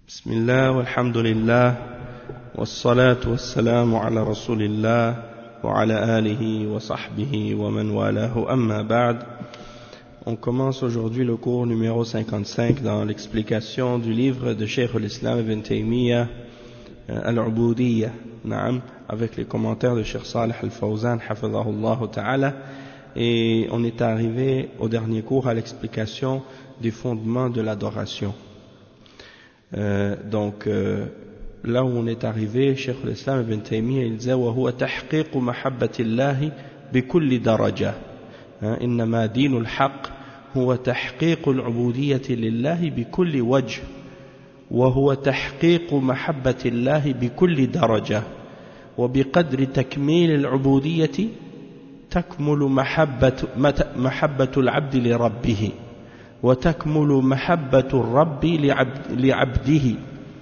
بسم الله والحمد لله والصلاة والسلام على رسول الله وعلى آله وصحبه ومن والاه أما بعد. On commence aujourd'hui le cours numéro 55 dans l'explication du livre de Cheikh al-Islam Ibn Taymiyyah al-Ubudiyya, avec les commentaires de Cheikh Salih al-Fawzan hafidhahullah ta'ala, et on est arrivé au dernier cours à l'explication des fondements de l'adoration. Là où on est arrivé, Cheikh al-Islam Ibn Taymiyyah il disait وهو تحقيق محبة الله بكل درجة إنما دين الحق هو تحقيق العبودية لله بكل وجه وهو تحقيق محبة الله بكل درجة وبقدر تكميل العبودية تكمل محبة العبد لربه وتكمل محبة الرب لعبده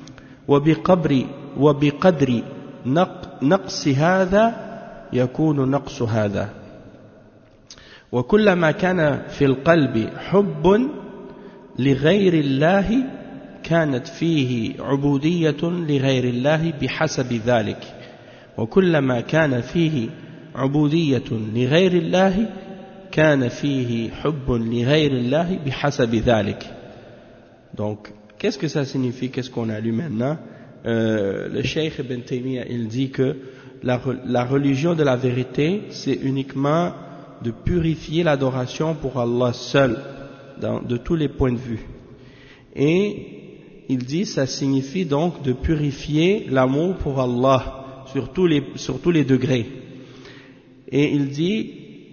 وبقدر نقص هذا يكون نقص هذا وكلما كان في القلب حب لغير الله كانت فيه عبودية لغير الله بحسب ذلك وكلما كان فيه عبودية لغير الله كان فيه حب لغير الله بحسب ذلك. Donc, qu'est-ce que ça signifie? Qu'est-ce qu'on a lu maintenant? Le Cheikh Ibn Taymiyyah il dit que la religion de la vérité, c'est uniquement de purifier l'adoration pour Allah seul, de tous les points de vue. Et il dit ça signifie donc de purifier l'amour pour Allah sur tous les degrés. Et il dit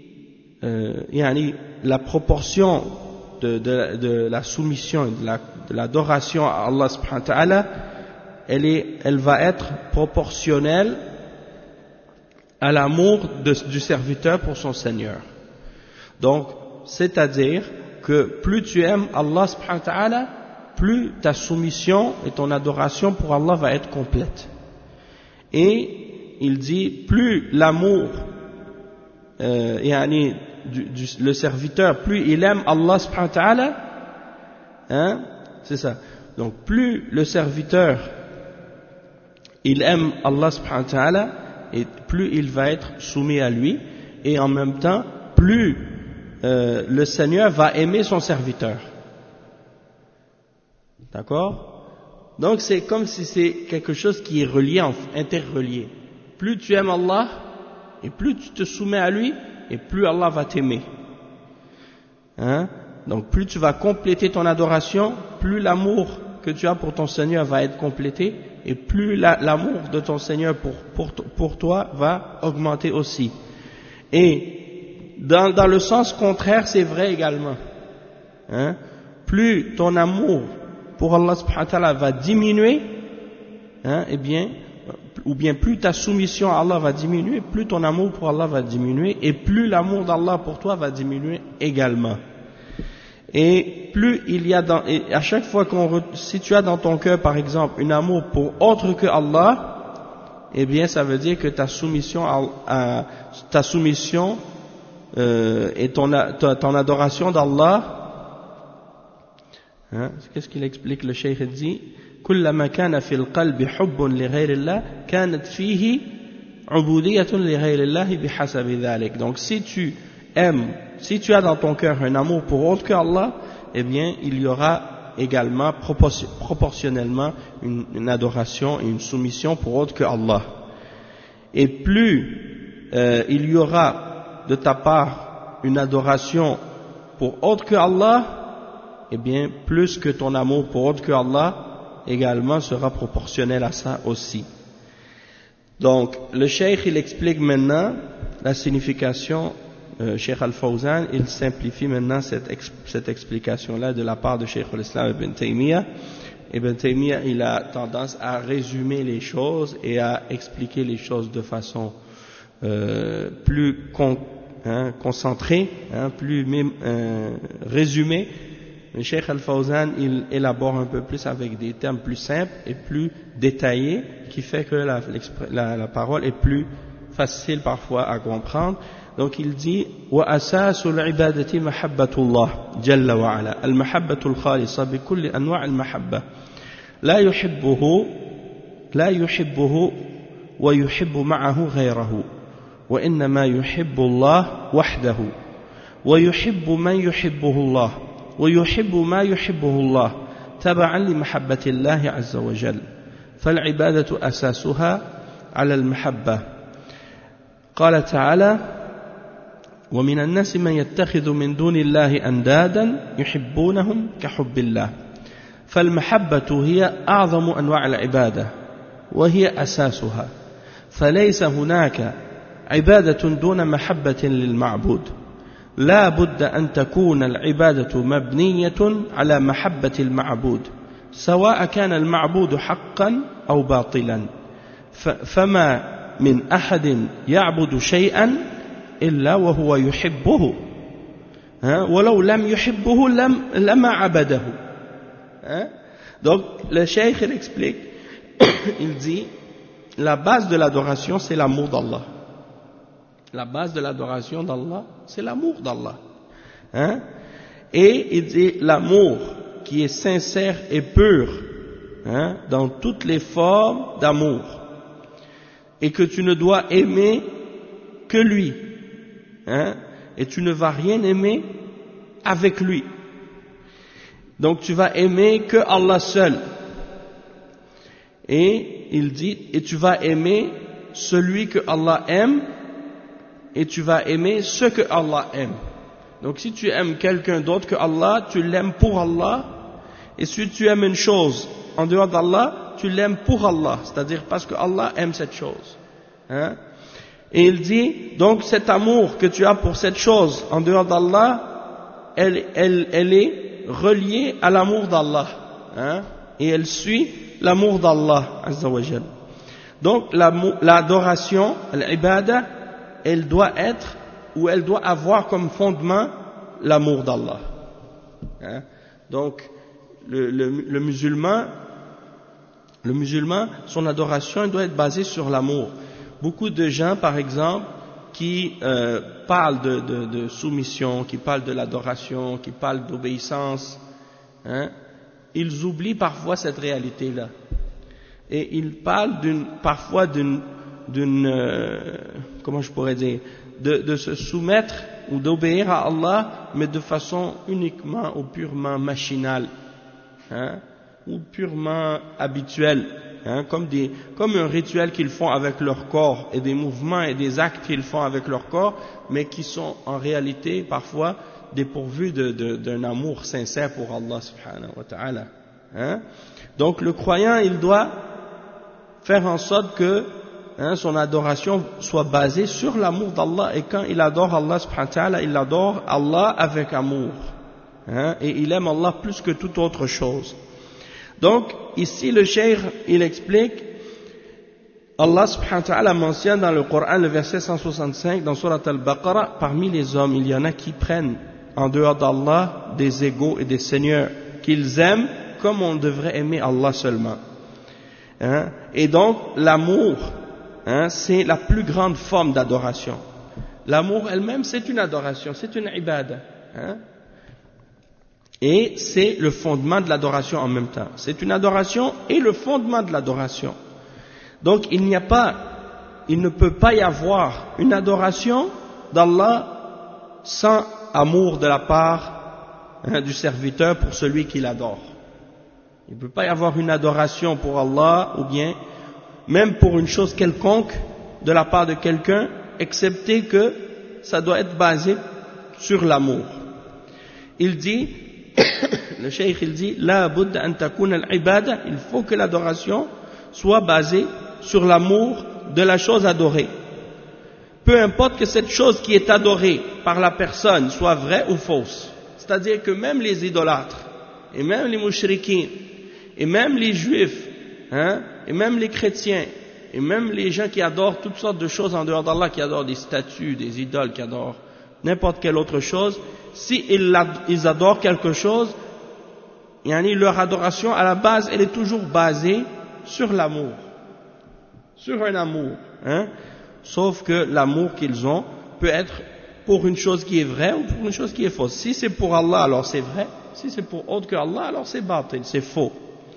la proportion de la soumission, de l'adoration à Allah subhanahu wa ta'ala, elle va être proportionnelle à l'amour du serviteur pour son Seigneur. Donc, c'est-à-dire que plus tu aimes Allah subhanahu wa ta'ala, plus ta soumission et ton adoration pour Allah va être complète. Et il dit, plus l'amour le serviteur, plus il aime Allah subhanahu wa ta'ala, c'est ça. Donc plus le serviteur il aime Allah subhanahu wa ta'ala, et plus il va être soumis à lui, et en même temps plus le Seigneur va aimer son serviteur. D'accord? Donc c'est comme si c'est quelque chose qui est relié, interrelié. Plus tu aimes Allah et plus tu te soumets à lui, et plus Allah va t'aimer. Donc plus tu vas compléter ton adoration, plus l'amour que tu as pour ton Seigneur va être complété, et plus l'amour de ton Seigneur pour toi va augmenter aussi. Et dans le sens contraire, c'est vrai également. Plus ton amour pour Allah subhanahu wa ta'ala va diminuer, ou bien plus ta soumission à Allah va diminuer, plus ton amour pour Allah va diminuer, et plus l'amour d'Allah pour toi va diminuer également. Et plus il y a et à chaque fois si tu as dans ton cœur par exemple un amour pour autre que Allah, eh bien ça veut dire que ta soumission et ton adoration d'Allah, qu'est-ce qu'il explique? Le cheikh dit كلما كان في القلب حب لغير الله كانت فيه عبودية لغير الله بحسب ذلك. Donc si tu as dans ton cœur un amour pour autre que Allah, eh bien il y aura également proportionnellement une adoration et une soumission pour autre que Allah. Et plus il y aura de ta part une adoration pour autre que Allah, eh bien plus que ton amour pour autre que Allah également sera proportionnel à ça aussi. Donc le cheikh il explique maintenant la signification. Cheikh al-Fawzan il simplifie maintenant cette explication là de la part de Cheikh al-Islam Ibn Taymiyyah. Ibn Taymiyyah il a tendance à résumer les choses et à expliquer les choses de façon plus concentrée, plus résumée. Le Cheikh al-Fawzan il élabore un peu plus avec des termes plus simples et plus détaillés, qui fait que la parole est plus facile parfois à comprendre. Donc il dit وأساس العبادة محبة الله جل وعلا المحبة الخالصة بكل أنواع المحبة لا يحبه ويحب معه غيره وإنما يحب الله وحده ويحب من يحبه الله ويحب ما يحبه الله تبعا لمحبة الله عز وجل فالعبادة أساسها على المحبة. قال تعالى ومن الناس من يتخذ من دون الله أندادا يحبونهم كحب الله فالمحبة هي أعظم أنواع العبادة وهي أساسها فليس هناك عبادة دون محبة للمعبود لا بد أن تكون العبادة مبنية على محبة المعبود سواء كان المعبود حقا أو باطلا فما من أحد يعبد شيئا إلا وهو يحبه ولو لم يحبه لما عبده. Donc le cheikh il explique il dit la base de l'adoration c'est l'amour d'Allah. La base de l'adoration d'Allah, c'est l'amour d'Allah. Et il dit l'amour qui est sincère et pur, dans toutes les formes d'amour. Et que tu ne dois aimer que lui. Et tu ne vas rien aimer avec lui. Donc tu vas aimer que Allah seul. Et il dit, et tu vas aimer celui que Allah aime, et tu vas aimer ce que Allah aime. Donc si tu aimes quelqu'un d'autre que Allah, tu l'aimes pour Allah, et si tu aimes une chose en dehors d'Allah, tu l'aimes pour Allah, c'est-à-dire parce que Allah aime cette chose. Et il dit, donc cet amour que tu as pour cette chose en dehors d'Allah, elle est reliée à l'amour d'Allah, et elle suit l'amour d'Allah Azza wa Jal. Donc l'adoration, l'ibada, elle doit être ou elle doit avoir comme fondement l'amour d'Allah. Donc le musulman, son adoration elle doit être basée sur l'amour. Beaucoup de gens, par exemple, qui parlent de soumission, qui parlent de l'adoration, qui parlent d'obéissance, ils oublient parfois cette réalité-là. Et ils parlent parfois d'une comment je pourrais dire, de se soumettre ou d'obéir à Allah, mais de façon uniquement ou purement machinale, ou purement habituelle, comme un rituel qu'ils font avec leur corps et des mouvements et des actes qu'ils font avec leur corps, mais qui sont en réalité parfois dépourvus d'un amour sincère pour Allah subhanahu wa ta'ala. Donc le croyant, il doit faire en sorte que son adoration soit basée sur l'amour d'Allah, et quand il adore Allah subhanahu wa ta'ala, il adore Allah avec amour, et il aime Allah plus que toute autre chose. Donc ici le cheikh il explique, Allah subhanahu wa ta'ala mentionne dans le Coran le verset 165 dans Surat Al-Baqarah, parmi les hommes il y en a qui prennent en dehors d'Allah des égaux et des seigneurs qu'ils aiment comme on devrait aimer Allah seulement. Et donc l'amour, c'est la plus grande forme d'adoration. L'amour elle-même, c'est une adoration, c'est une ibada. Et c'est le fondement de l'adoration en même temps. C'est une adoration et le fondement de l'adoration. Donc il ne peut pas y avoir une adoration d'Allah sans amour de la part du serviteur pour celui qui l'adore. Il ne peut pas y avoir une adoration pour Allah, ou bien même pour une chose quelconque de la part de quelqu'un, excepté que ça doit être basé sur l'amour. Il dit, le cheikh il dit, la budda an takuna al-ibada, il faut que l'adoration soit basée sur l'amour de la chose adorée. Peu importe que cette chose qui est adorée par la personne soit vraie ou fausse. C'est-à-dire que même les idolâtres, et même les mushrikins, et même les juifs, et même les chrétiens, et même les gens qui adorent toutes sortes de choses en dehors d'Allah, qui adorent des statues, des idoles, qui adorent n'importe quelle autre chose, si ils adorent quelque chose, leur adoration à la base, elle est toujours basée sur l'amour, sur un amour, sauf que l'amour qu'ils ont peut être pour une chose qui est vraie ou pour une chose qui est fausse. Si c'est pour Allah, alors c'est vrai. Si c'est pour autre que Allah, alors c'est batil, c'est faux.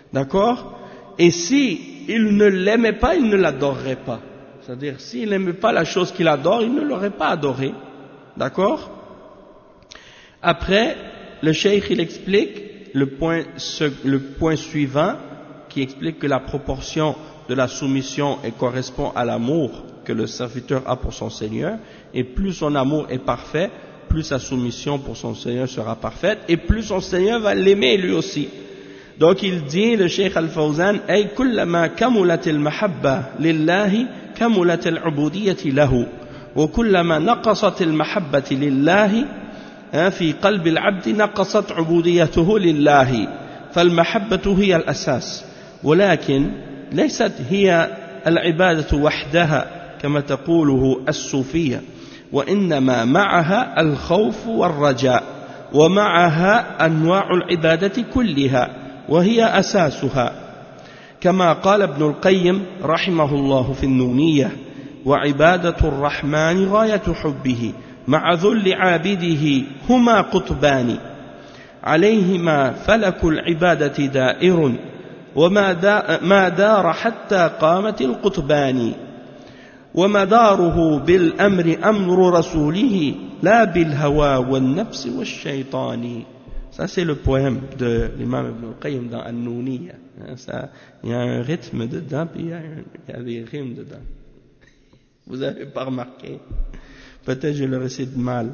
D'accord? Et si il ne l'aimait pas, il ne l'adorerait pas. C'est-à-dire, s'il n'aimait pas la chose qu'il adore, il ne l'aurait pas adorée. D'accord? Après, le cheikh, il explique le point suivant, qui explique que la proportion de la soumission correspond à l'amour que le serviteur a pour son Seigneur, et plus son amour est parfait, plus sa soumission pour son Seigneur sera parfaite, et plus son Seigneur va l'aimer lui aussi. Donc il dit, le Cheikh Al-Fawzan, أي كلما كملت المحبة لله كملت العبودية له وكلما نقصت المحبة لله في قلب العبد نقصت عبوديته لله فالمحبة هي الأساس ولكن ليست هي العبادة وحدها كما تقوله الصوفية وإنما معها الخوف والرجاء ومعها أنواع العبادة كلها وهي أساسها كما قال ابن القيم رحمه الله في النونية وعبادة الرحمن غاية حبه مع ذل عابده هما قطبان عليهما فلك العبادة دائر وما دار حتى قامت القطبان ومداره بالأمر أمر رسوله لا بالهوى والنفس والشيطان. Ça c'est le poème de l'imam Ibn al-Qayyim dans An-Nouniyya. Il y a un rythme dedans, puis il y a des rimes dedans. Vous n'avez pas remarqué? Peut-être je le récite mal.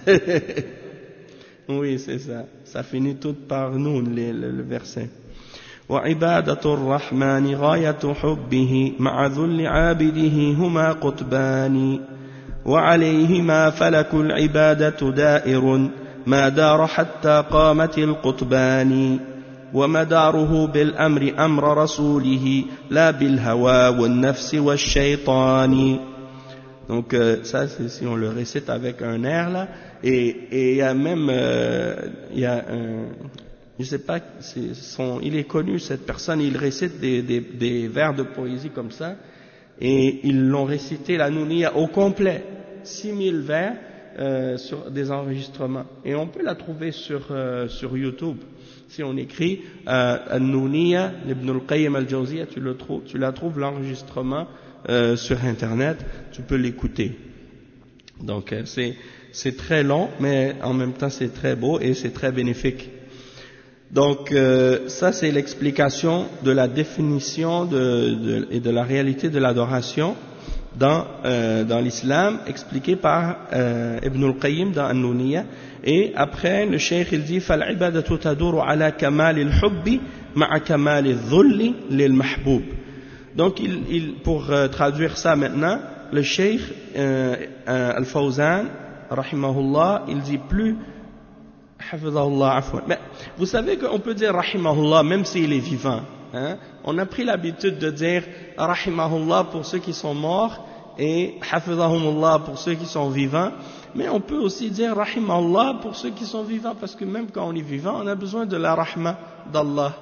Oui, c'est ça. Ça finit tout par nous, le verset. وعبادة الرحمن غاية حبه مع ذل عابده هما قطبان وعليهما فلك العبادة دائر ما دار حتى قامت القطبان ومداره بالأمر أمر رسوله لا بالهوى والنفس والشيطان. Donc ça c'est si on le récite avec un air là, et il y a même il y a un, je sais pas, il est connu cette personne, il récite des vers de poésie comme ça, et ils l'ont récité la Nouniyya au complet, 6000 vers sur des enregistrements, et on peut la trouver sur YouTube. Si on écrit An-Nouniyya Ibn al-Qayyim al-Jawziyya, tu la trouves l'enregistrement sur internet, tu peux l'écouter. Donc c'est très long, mais en même temps c'est très beau et c'est très bénéfique. Donc ça c'est l'explication de la définition et de la réalité de l'adoration dans l'islam, expliqué par Ibn al-Qayyim dans An-Nouniyya. Et après le cheikh il dit فَالْعِبَادَةُ تَدُورُ عَلَى كَمَالِ الْحُبِّ مَعَ كَمَالِ الذُّلِّ لِلْمَحْبُوبِ. Donc pour traduire ça maintenant, le cheikh Al-Fawzan rahimahullah, il dit plus mais vous savez qu'on peut dire rahimahullah même s'il est vivant, hein? On a pris l'habitude de dire rahimahullah pour ceux qui sont morts et hafidhahumullah pour ceux qui sont vivants, mais on peut aussi dire rahimahullah pour ceux qui sont vivants, parce que même quand on est vivant on a besoin de la rahma d'Allah.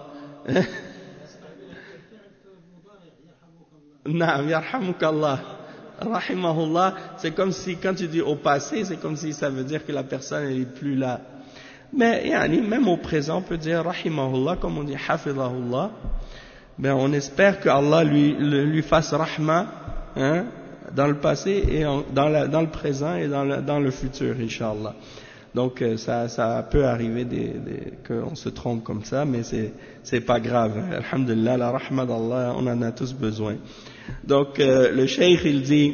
Naam, yarhamukallah. Rahimahullah, c'est comme si quand tu dis au passé, c'est comme si ça veut dire que la personne elle est plus là. Mais même au présent, on peut dire rahimahullah, comme on dit hafidhahullah. Ben on espère que Allah lui fasse rahma, hein, dans le passé et dans le présent et dans le futur, Inch'Allah. Donc ça peut arriver qu'on se trompe comme ça, mais c'est pas grave. Alhamdulillah, la rahma d'Allah, on en a tous besoin. Donc le cheikh il dit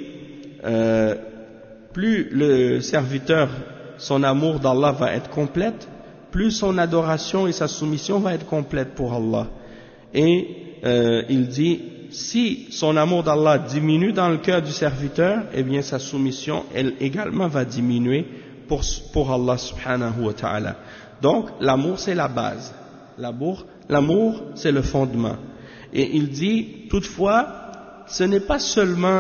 plus le serviteur, son amour d'Allah va être complète, plus son adoration et sa soumission va être complète pour Allah. Et il dit, si son amour d'Allah diminue dans le cœur du serviteur, eh bien sa soumission, elle également va diminuer pour Allah subhanahu wa ta'ala. Donc l'amour c'est la base, l'amour c'est le fondement. Et il dit, toutefois, ce n'est pas seulement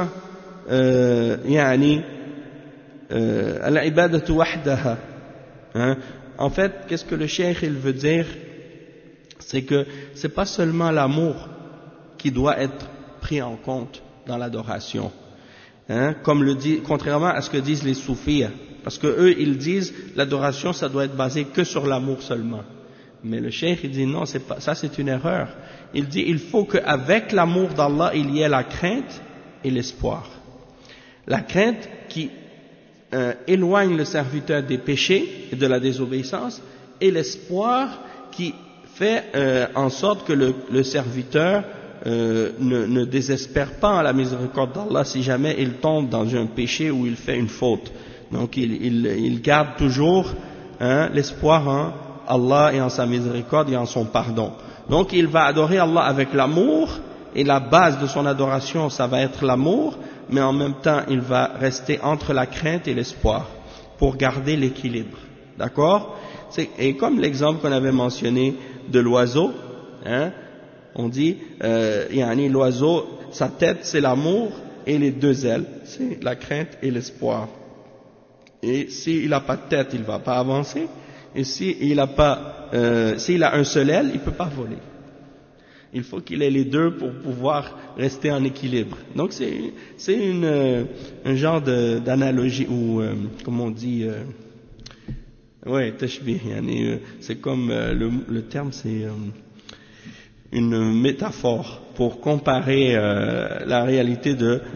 al-ibadatu wahdaha. En fait, qu'est-ce que le cheikh il veut dire? C'est que c'est pas seulement l'amour qui doit être pris en compte dans l'adoration, contrairement à ce que disent les soufis, parce que eux ils disent l'adoration ça doit être basé que sur l'amour seulement. Mais le cheikh il dit non, c'est pas, ça c'est une erreur. Il dit il faut qu'avec l'amour d'Allah il y ait la crainte et l'espoir. La crainte qui éloigne le serviteur des péchés et de la désobéissance, et l'espoir qui fait en sorte que le serviteur ne désespère pas à la miséricorde d'Allah si jamais il tombe dans un péché ou il fait une faute. Donc il garde toujours l'espoir en Allah et en sa miséricorde et en son pardon. Donc il va adorer Allah avec l'amour, et la base de son adoration ça va être l'amour, mais en même temps il va rester entre la crainte et l'espoir pour garder l'équilibre. D'accord? Et comme l'exemple qu'on avait mentionné de l'oiseau, on dit l'oiseau, sa tête c'est l'amour et les deux ailes c'est la crainte et l'espoir. Et s'il n'a pas de tête il ne va pas avancer, et s'il a un seul aile il ne peut pas voler. Il faut qu'il ait les deux pour pouvoir rester en équilibre. Donc c'est un genre d'analogie, ou comme on dit, tashbih, c'est comme le terme c'est une métaphore pour comparer la réalité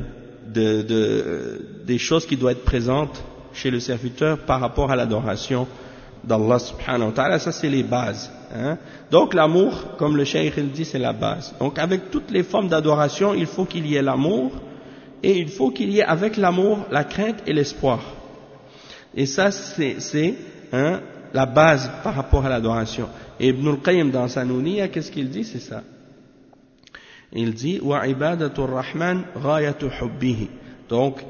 des choses qui doivent être présentes chez le serviteur par rapport à l'adoration d'Allah subhanahu wa ta'ala. Ça c'est les bases. Donc l'amour, comme le cheikh il dit, c'est la base. Donc avec toutes les formes d'adoration, il faut qu'il y ait l'amour, et il faut qu'il y ait avec l'amour la crainte et l'espoir. Et ça c'est la base par rapport à l'adoration. Et Ibn al-Qayyim dans sa Nouniyya, qu'est-ce qu'il dit? C'est ça. Il dit wa ibadatur rahman ghayatu hubbihi. Donc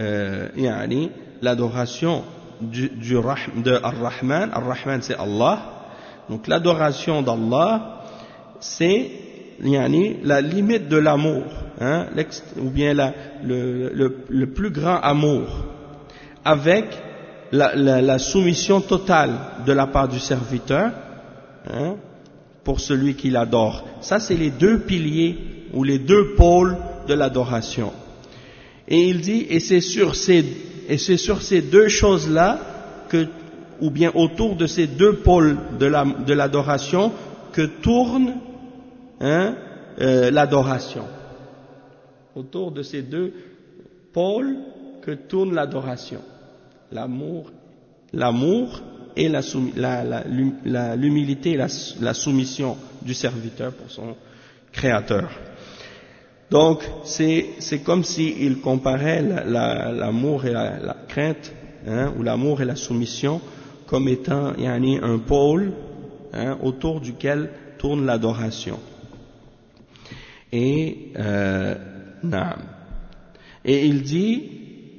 l'adoration de Ar-Rahman. Ar-Rahman c'est Allah. Donc l'adoration d'Allah c'est la limite de l'amour, ou bien le plus grand amour, avec la soumission totale de la part du serviteur pour celui qui l'adore. Ça c'est les deux piliers ou les deux pôles de l'adoration. Et il dit, et c'est sur ces deux choses-là ou bien autour de ces deux pôles de l'adoration que tourne l'adoration. Autour de ces deux pôles que tourne l'adoration. L'amour et l'humilité et la soumission du serviteur pour son créateur. Donc c'est comme s'il comparait l'amour et la crainte, ou l'amour et la soumission, comme étant un pôle autour duquel tourne l'adoration. Et il dit,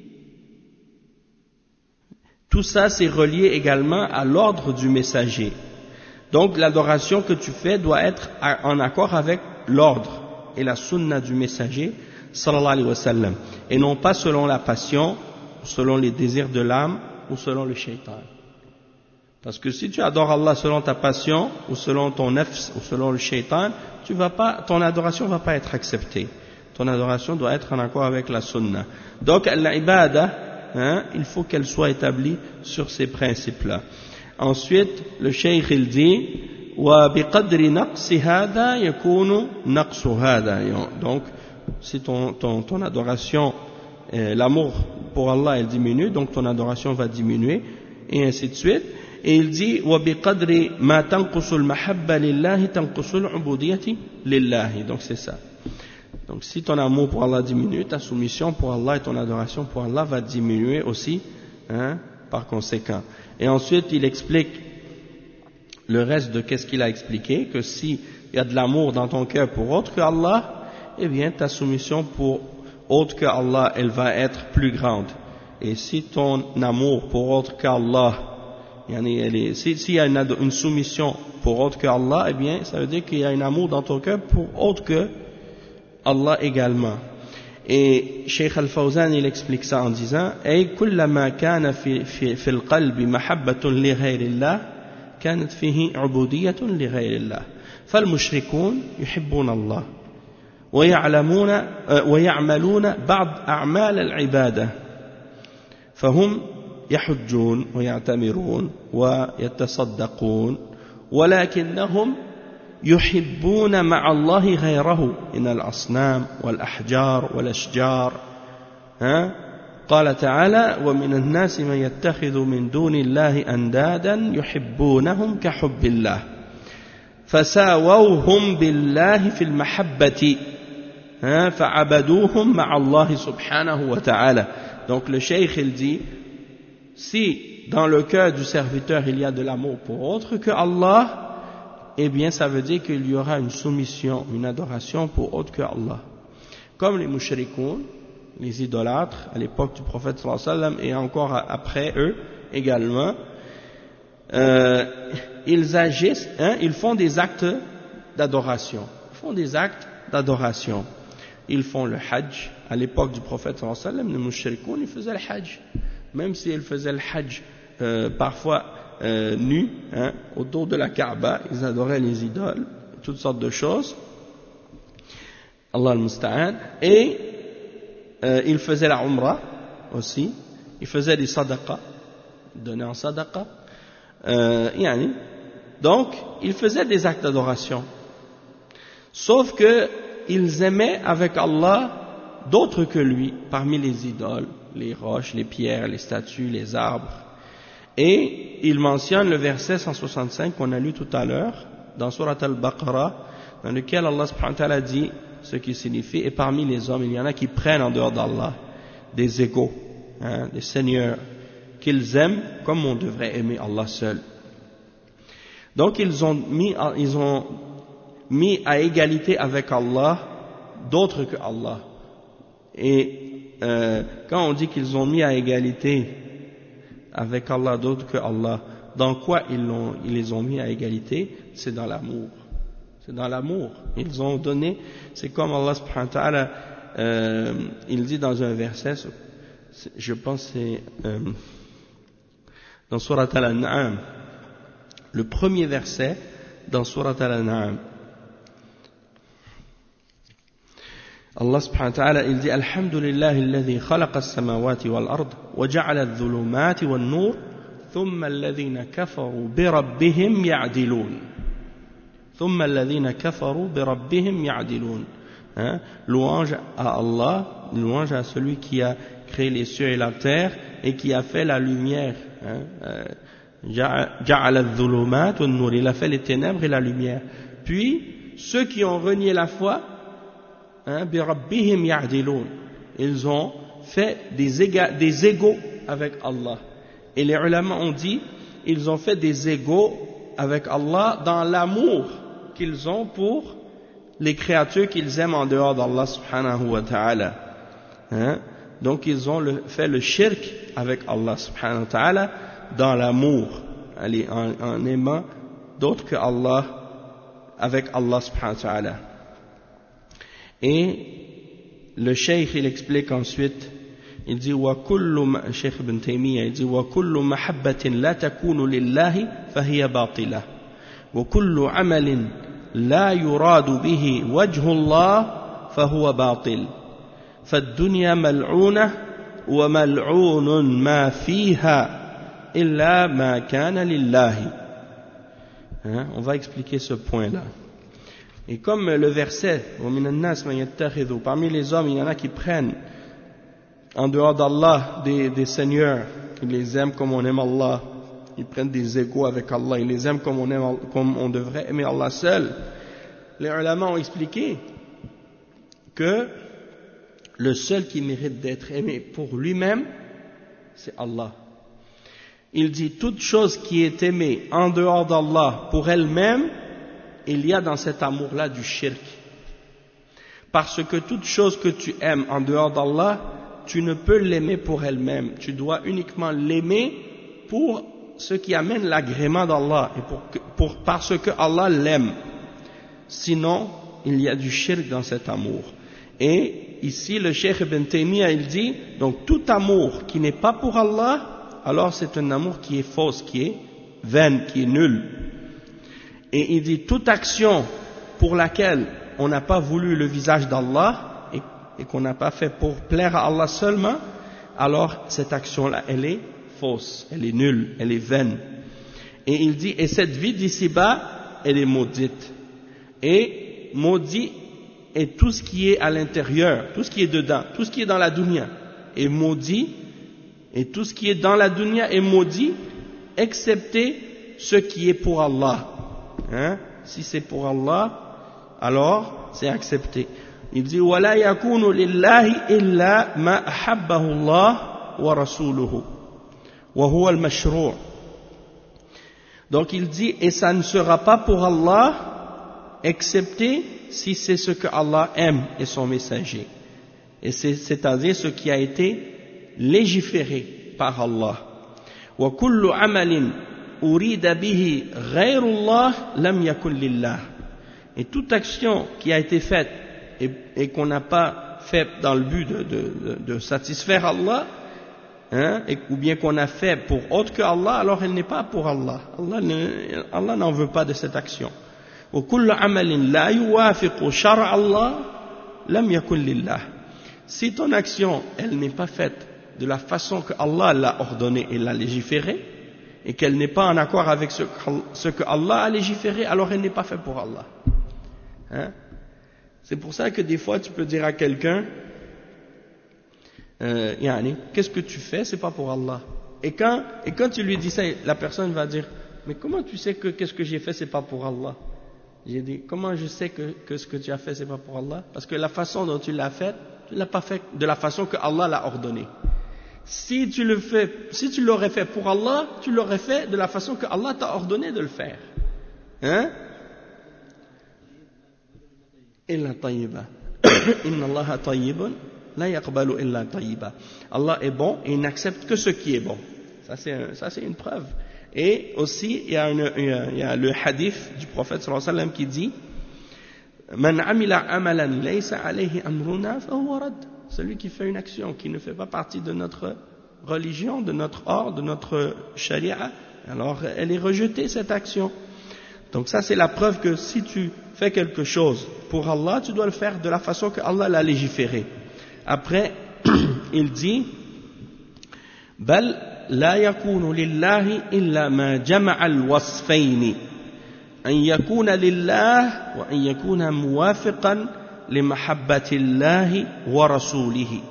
tout ça c'est relié également à l'ordre du messager. Donc l'adoration que tu fais doit être en accord avec l'ordre et la sunna du messager sallallahu alayhi wa sallam, et non pas selon la passion, selon les désirs de l'âme ou selon le shaitan. Parce que si tu adores Allah selon ta passion ou selon ton nafs ou selon le shaitan, ton adoration ne va pas être acceptée. Ton adoration doit être en accord avec la sunna. Donc l'ibada, il faut qu'elle soit établie sur ces principes-là. Ensuite, le cheikh il dit وَبِقَدْرِ نَقْصِ هَذَا يَكُونُ نَقْصُ هَذَا. Donc, si ton adoration, l'amour pour Allah elle diminue, donc ton adoration va diminuer, et ainsi de suite. Et il dit وَبِقَدْرِ مَا تَنْقُصُ الْمَحَبَّ لِلَّهِ تَنْقُصُ الْعُبُودِيَّةِ لِلَّهِ. Donc c'est ça. Donc si ton amour pour Allah diminue, ta soumission pour Allah et ton adoration pour Allah va diminuer aussi, par conséquent. Et ensuite il explique le reste de qu'est-ce qu'il a expliqué, que si il y a de l'amour dans ton cœur pour autre que Allah, eh bien ta soumission pour autre que Allah, elle va être plus grande. Et si ton amour pour autre qu'Allah, s'il y a une soumission pour autre que Allah, eh bien ça veut dire qu'il y a un amour dans ton cœur pour autre que Allah également. Et Cheikh Al-Fawzan il explique ça en disant أي كلما كان في القلب محبة لغير الله كانت فيه عبودية لغير الله فالمشركون يحبون الله ويعملون بعض أعمال العبادة فهم يحجون ويعتمرون ويتصدقون ولكنهم يحبون مع الله غيره من الأصنام والأحجار والأشجار. قال تعالى ومن الناس من يتخذ من دون الله أندادا يحبونهم كحب الله فساووهم بالله في المحبة فعبدوهم مع الله سبحانه وتعالى. Donc le cheikh il dit, si dans le cœur du serviteur il y a de l'amour pour autre que Allah, eh bien ça veut dire qu'il y aura une soumission, une adoration pour autre que Allah. Comme les mushrikoun, les idolâtres, à l'époque du prophète sallallahu alayhi wa sallam et encore après eux également, ils agissent, ils font des actes d'adoration. Ils font le hajj. À l'époque du prophète sallallahu alayhi wa sallam, les mushrikoun, ils faisaient le hajj. Même s'ils faisaient le hajj parfois nus, autour de la Kaaba, ils adoraient les idoles, toutes sortes de choses. Allah al-Musta'an. Et ils faisaient la umrah aussi, ils faisaient des sadaqas, ils donnaient en sadaqa. Donc, ils faisaient des actes d'adoration. Sauf que ils aimaient avec Allah d'autres que lui, parmi les idoles, les roches, les pierres, les statues, les arbres. Et il mentionne le verset 165 qu'on a lu tout à l'heure, dans Surat al-Baqarah, dans lequel Allah subhanahu wa ta'ala dit ce qui signifie, et parmi les hommes, il y en a qui prennent en dehors d'Allah des égaux, des seigneurs, qu'ils aiment comme on devrait aimer Allah seul. Donc ils ont mis à égalité avec Allah d'autres que Allah. Et quand on dit qu'ils ont mis à égalité avec Allah d'autres que Allah, dans quoi ils les ont mis à égalité? C'est dans l'amour. C'est dans l'amour. Ils ont donné, c'est comme Allah subhanahu wa ta'ala, il dit dans un verset, je pense c'est dans Surat Al-An'am, le premier verset dans Surat Al-An'am. Allah subhanahu wa ta'ala, il dit Alhamdulillahi alladhi khalaqa as-samawati wal ard wa ja'ala adh-dhulumati wan nur thumma alladhina kafaru bi rabbihim ya'dilun. Thumma alladhina kafaru bi rabbihim ya'dilun. Louange à Allah, louange à celui qui a créé les cieux et la terre et qui a fait la lumière. Ja'ala adh-dhulumat wan nur, il a fait les ténèbres et la lumière. Puis ceux qui ont renié la foi, bi rabbihim ya'dilun, ils ont fait des égaux avec Allah. Et les ulama ont dit, ils ont fait des égaux avec Allah dans l'amour qu'ils ont pour les créatures qu'ils aiment en dehors d'Allah subhanahu wa ta'ala. Donc ils ont fait le shirk avec Allah subhanahu wa ta'ala dans l'amour, en aimant d'autres que Allah, avec Allah subhanahu wa ta'ala. Et le cheikh il explique ensuite, il dit Cheikh Ibn Taymiyyah, il dit وَكُلُّ مَحَبَّةٍ لَا تَكُونُ لِلَّهِ فَهِيَ بَاطِلَةٌ وَكُلُّ عَمَلٍ لَا يُرَادُ بِهِ وَجْهُ اللَّهِ فَهُوَ بَاطِلٌ فَالدُّنْيَا مَلْعُونَةٌ وَمَلْعُونٌ مَا فِيهَا إِلَّا مَا كَانَ لِلَّهِ. On va expliquer ce point-là. Et comme le verset, parmi les hommes, il y en a qui prennent en dehors d'Allah des seigneurs, ils les aiment comme on aime Allah, ils prennent des égaux avec Allah, ils les aiment comme on devrait aimer Allah seul. Les ulama ont expliqué que le seul qui mérite d'être aimé pour lui-même, c'est Allah. Il dit toute chose qui est aimée en dehors d'Allah pour elle-même, il y a dans cet amour-là du shirk. Parce que toute chose que tu aimes en dehors d'Allah, tu ne peux l'aimer pour elle-même. Tu dois uniquement l'aimer pour ce qui amène l'agrément d'Allah et parce que Allah l'aime. Sinon, il y a du shirk dans cet amour. Et ici, le Cheikh Ibn Taymiyyah, il dit, donc tout amour qui n'est pas pour Allah, alors c'est un amour qui est fausse, qui est vaine, qui est nul. Et il dit toute action pour laquelle on n'a pas voulu le visage d'Allah et qu'on n'a pas fait pour plaire à Allah seulement, alors cette action-là, elle est fausse, elle est nulle, elle est vaine. Et il dit, et cette vie d'ici-bas, elle est maudite. Et maudit est tout ce qui est à l'intérieur, tout ce qui est dedans, tout ce qui est dans la dunya est maudit, et tout ce qui est dans la dunya est maudit, excepté ce qui est pour Allah. Si c'est pour Allah, alors c'est accepté. Il dit وَلَا يَكُونُ لِلَّهِ إِلَّا مَا أَحَبَّهُ اللَّهُ وَرَسُولُهُ وَهُوَ الْمَشْرُوعُ. Donc il dit, et ça ne sera pas pour Allah, excepté si c'est ce que Allah aime et son messager. Et c'est-à-dire ce qui a été légiféré par Allah. وَكُلُّ عَمَلٍ أُرِيدَ بِهِ غَيْرُ اللَّهِ لَمْ يَكُنْ لِلَّهِ. Et toute action qui a été faite et qu'on n'a pas fait dans le but de satisfaire Allah, ou bien qu'on a fait pour autre que Allah, alors elle n'est pas pour Allah. Allah n'en veut pas de cette action. وَكُلُّ عَمَلٍ لَا يُوَافِقُ شَرْعَ اللَّهِ لَمْ يَكُنْ لِلَّهِ. Si ton action, elle n'est pas faite de la façon que Allah l'a ordonné et l'a légiféré, et qu'elle n'est pas en accord avec ce que Allah a légiféré, alors elle n'est pas faite pour Allah. C'est pour ça que des fois tu peux dire à quelqu'un, qu'est-ce que tu fais, c'est pas pour Allah. Et quand tu lui dis ça, la personne va dire, mais comment tu sais que qu'est-ce que j'ai fait, c'est pas pour Allah? J'ai dit, comment je sais que ce que tu as fait, c'est pas pour Allah? Parce que la façon dont tu l'as fait, tu l'as pas fait de la façon que Allah l'a ordonné. Si tu l'aurais fait pour Allah, tu l'aurais fait de la façon que Allah t'a ordonné de le faire. Illa tayyiba. Inna Allaha tayyibun la yaqbalu illa tayyiba. Allah est bon et il n'accepte que ce qui est bon. Ça c'est une preuve. Et aussi il y a le hadith du prophète sallallahu alayhi wa sallam qui dit Man amila amalan laysa alayhi amruna fa huwa rad. Celui qui fait une action qui ne fait pas partie de notre religion, de notre ordre, de notre sharia, alors elle est rejetée cette action. Donc ça c'est la preuve que si tu fais quelque chose pour Allah, tu dois le faire de la façon que Allah l'a légiféré. Après, il dit بل لا يكون لله إلا ما جمع الوصفين أن يكون لله وأن يكون موافقا لمحبة الله ورسوله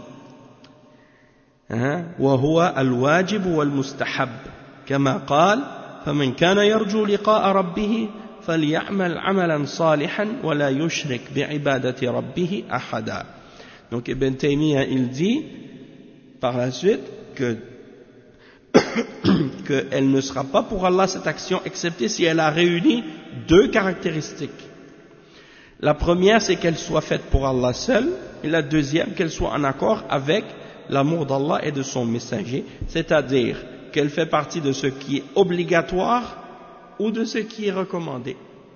وهو الواجب والمستحب كما قال فمن كان يرجو لقاء ربه فليعمل عملا صالحا ولا يشرك بعبادة ربه أحدا. Donc Ibn Taymiyyah il dit par la suite qu'elle ne sera pas pour Allah cette action excepté si elle a réuni deux caractéristiques. La première c'est qu'elle soit faite pour Allah seul, et la deuxième qu'elle soit en accord avec l'amour d'Allah et de son messager, c'est-à-dire qu'elle fait partie de ce qui est obligatoire ou de ce qui est recommandé.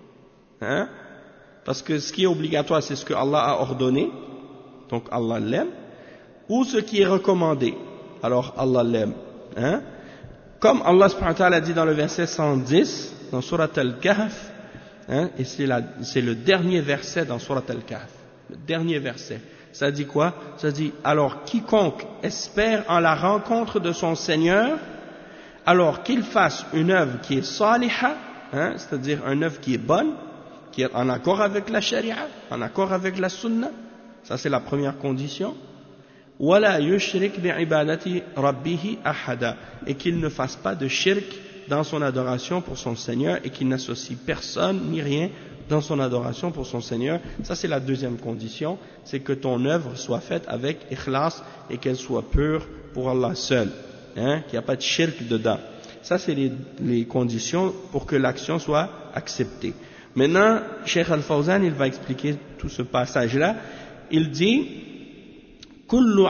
Parce que ce qui est obligatoire c'est ce que Allah a ordonné, donc Allah l'aime, ou ce qui est recommandé, alors Allah l'aime. Comme Allah subhanahu wa ta'ala dit dans le verset 110 dans Surat Al-Kahf, et c'est le dernier verset dans Surat Al-Kahf, le dernier verset, ça dit quoi? Ça dit, alors quiconque espère en la rencontre de son Seigneur, alors qu'il fasse une œuvre qui est saliha, c'est-à-dire une œuvre qui est bonne, qui est en accord avec la sharia, en accord avec la sunna, ça c'est la première condition. وَلَا يُشْرِكْ بِعِبَادَةِ رَبِّهِ أَحَدًا, et qu'il ne fasse pas de shirk dans son adoration pour son Seigneur et qu'il n'associe personne ni rien dans son adoration pour son Seigneur. Ça c'est la deuxième condition, c'est que ton œuvre soit faite avec ikhlas et qu'elle soit pure pour Allah seul, qu'il n'y a pas de shirk dedans. Ça c'est les conditions pour que l'action soit acceptée. Maintenant, Cheikh Al-Fawzan il va expliquer tout ce passage là. Il dit كل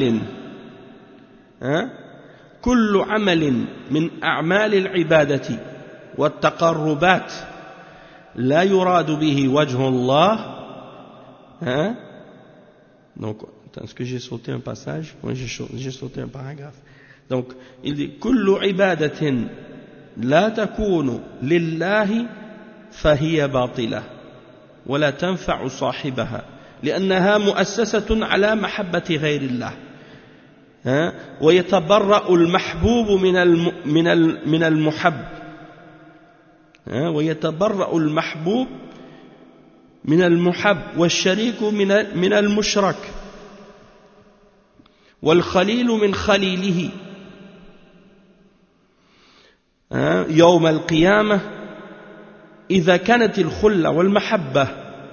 عمل من أعمال العبادة والتقربات لا يراد به وجه الله. Donc, est-ce que j'ai sauté un passage? Oui, j'ai sauté un paragraphe. Donc, il dit كل عبادة لا تكون لله فهي باطلة ولا تنفع صاحبها لأنها مؤسسة على محبة غير الله. ويتبرأ المحبوب من المحب ويتبرأ المحبوب من المحب والشريك من المشرك والخليل من خليله يوم القيامة إذا كانت الخلة والمحبة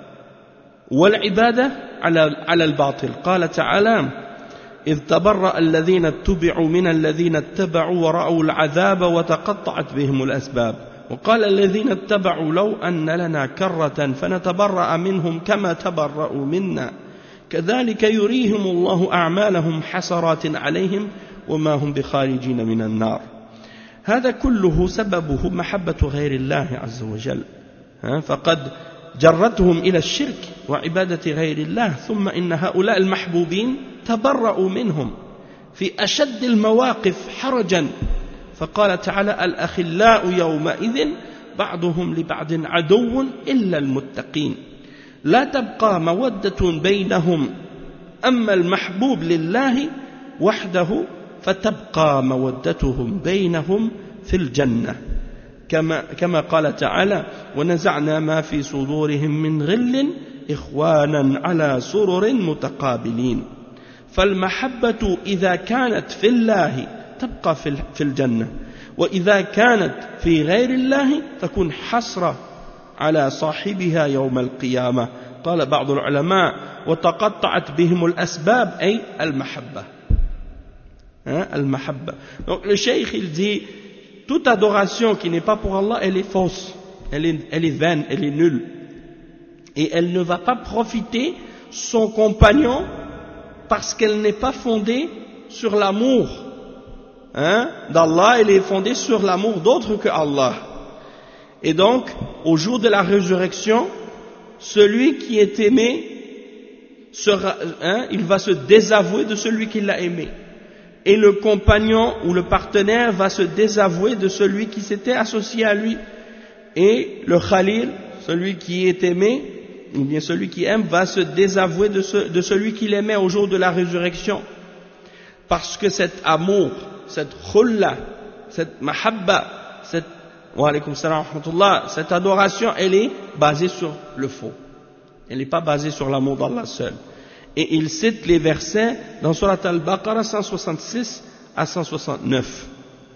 والعبادة على الباطل. قال تعالى: إذ تبرأ الذين اتبعوا من الذين اتبعوا ورأوا العذاب وتقطعت بهم الأسباب. وقال الذين اتبعوا لو أن لنا كرة فنتبرأ منهم كما تبرأوا منا كذلك يريهم الله أعمالهم حسرات عليهم وما هم بخارجين من النار. هذا كله سببه محبة غير الله عز وجل، فقد جرتهم إلى الشرك وعبادة غير الله. ثم إن هؤلاء المحبوبين تبرأوا منهم في أشد المواقف حرجا، فقال تعالى: الأخلاء يومئذ بعضهم لبعض عدو إلا المتقين لا تبقى مودة بينهم أما المحبوب لله وحده فتبقى مودتهم بينهم في الجنة كما قال تعالى: ونزعنا ما في صدورهم من غل إخوانا على سرر متقابلين. فالمحبة إذا كانت في الله تبقى في الجنة، وإذا كانت في غير الله تكون حسرة على صاحبها يوم القيامة. قال بعض العلماء: وتقطعت بهم الأسباب، أي المحبة. المحبة. Donc le cheikh il dit: toute adoration qui n'est pas pour Allah, elle est fausse, elle est vaine, elle est nulle, et elle ne va pas profiter son compagnon parce qu'elle n'est pas fondée sur l'amour d'Allah, elle est fondée sur l'amour d'autre que Allah. Et donc, au jour de la résurrection, celui qui est aimé sera, il va se désavouer de celui qui l'a aimé. Et le compagnon ou le partenaire va se désavouer de celui qui s'était associé à lui. Et le khalil, celui qui est aimé, ou bien celui qui aime, va se désavouer de celui qu'il aimait au jour de la résurrection. Parce que cet amour, cette khulla, cette mahabba, cette adoration, elle est basée sur le faux. Elle n'est pas basée sur l'amour d'Allah seul. Et il cite les versets dans Surat Al-Baqarah 166 à 169.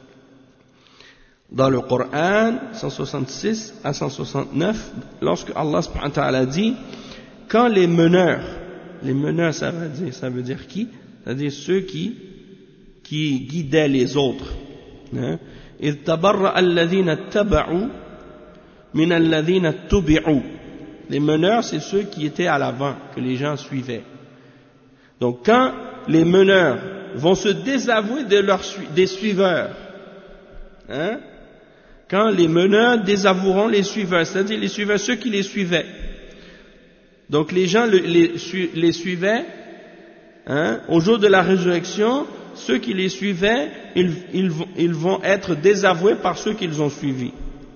Dans le Coran 166 à 169, lorsque Allah subhanahu wa ta'ala dit: quand les meneurs ça veut dire qui? C'est-à-dire ceux qui guidaient les autres. إذ تبرأ الذين اتبعوا من الذين اتبعوا. Les meneurs, c'est ceux qui étaient à l'avant, que les gens suivaient. Donc quand les meneurs vont se désavouer des suiveurs, quand les meneurs désavoueront les suiveurs, c'est-à-dire les suiveurs, ceux qui les suivaient. Donc les gens les suivaient, au jour de la résurrection, ceux qui les suivaient, ils vont être désavoués par ceux qu'ils ont suivis.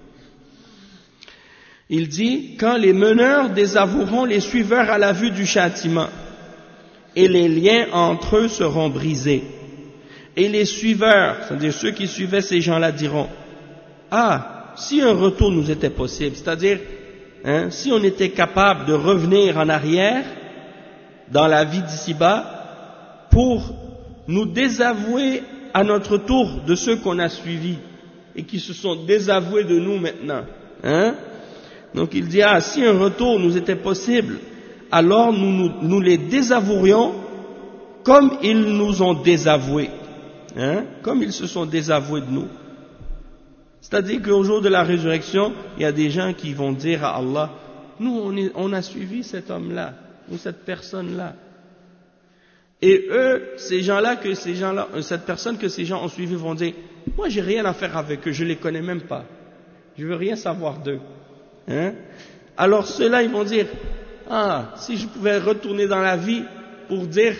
Il dit: quand les meneurs désavoueront les suiveurs à la vue du châtiment, et les liens entre eux seront brisés. Et les suiveurs, c'est-à-dire ceux qui suivaient ces gens-là, diront: ah, si un retour nous était possible, c'est-à-dire si on était capable de revenir en arrière dans la vie d'ici-bas pour nous désavouer à notre tour de ceux qu'on a suivis et qui se sont désavoués de nous maintenant. Donc il dit: ah, si un retour nous était possible, alors nous les désavouerions comme ils nous ont désavoués, comme ils se sont désavoués de nous. C'est-à-dire qu'au jour de la résurrection, il y a des gens qui vont dire à Allah: nous on a suivi cet homme-là ou cette personne-là. Et eux, cette personne que ces gens ont suivi vont dire: moi j'ai rien à faire avec eux, je les connais même pas, je veux rien savoir d'eux. Alors ceux-là, ils vont dire: ah, si je pouvais retourner dans la vie pour dire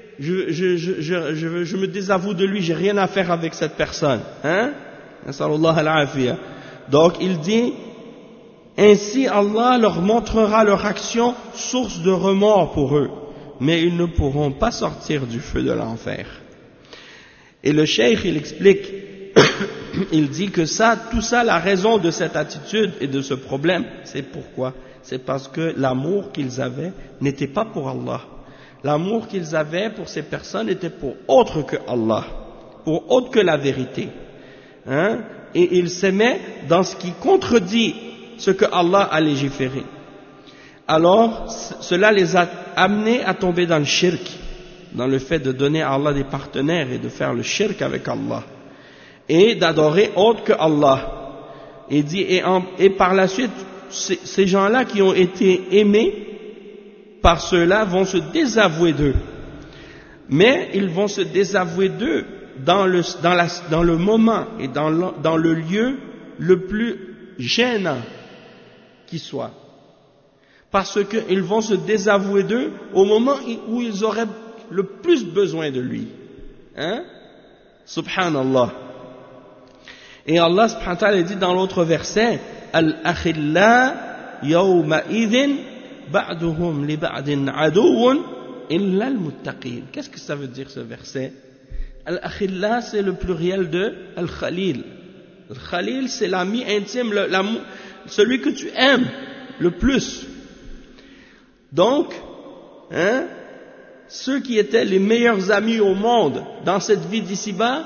je me désavoue de lui, j'ai rien à faire avec cette personne. Donc il dit: ainsi Allah leur montrera leur action source de remords pour eux, mais ils ne pourront pas sortir du feu de l'enfer. Et le cheikh, il explique il dit que tout ça, la raison de cette attitude et de ce problème, c'est pourquoi? C'est parce que l'amour qu'ils avaient n'était pas pour Allah. L'amour qu'ils avaient pour ces personnes était pour autre que Allah, pour autre que la vérité. Hein? Et ils s'aimaient dans ce qui contredit ce que Allah a légiféré. Alors, cela les a amenés à tomber dans le shirk, dans le fait de donner à Allah des partenaires et de faire le shirk avec Allah, et d'adorer autre que Allah. Et dit, et par la suite, ces gens-là qui ont été aimés par ceux-là vont se désavouer d'eux. Mais ils vont se désavouer d'eux dans le moment et dans le lieu le plus gênant qui soit. Parce qu'ils vont se désavouer d'eux au moment où ils auraient le plus besoin de lui. Hein? Subhanallah. Et Allah subhanahu wa ta'ala dit dans l'autre verset, Al-akhilla yawma idhin ba'duhum li ba'din aduwwun illa al-muttaqin. Qu'est-ce que ça veut dire ce verset? Al-akhilla, c'est le pluriel de Al-khalil. Al-khalil, c'est l'ami intime, celui que tu aimes le plus. Donc, hein, ceux qui étaient les meilleurs amis au monde dans cette vie d'ici-bas,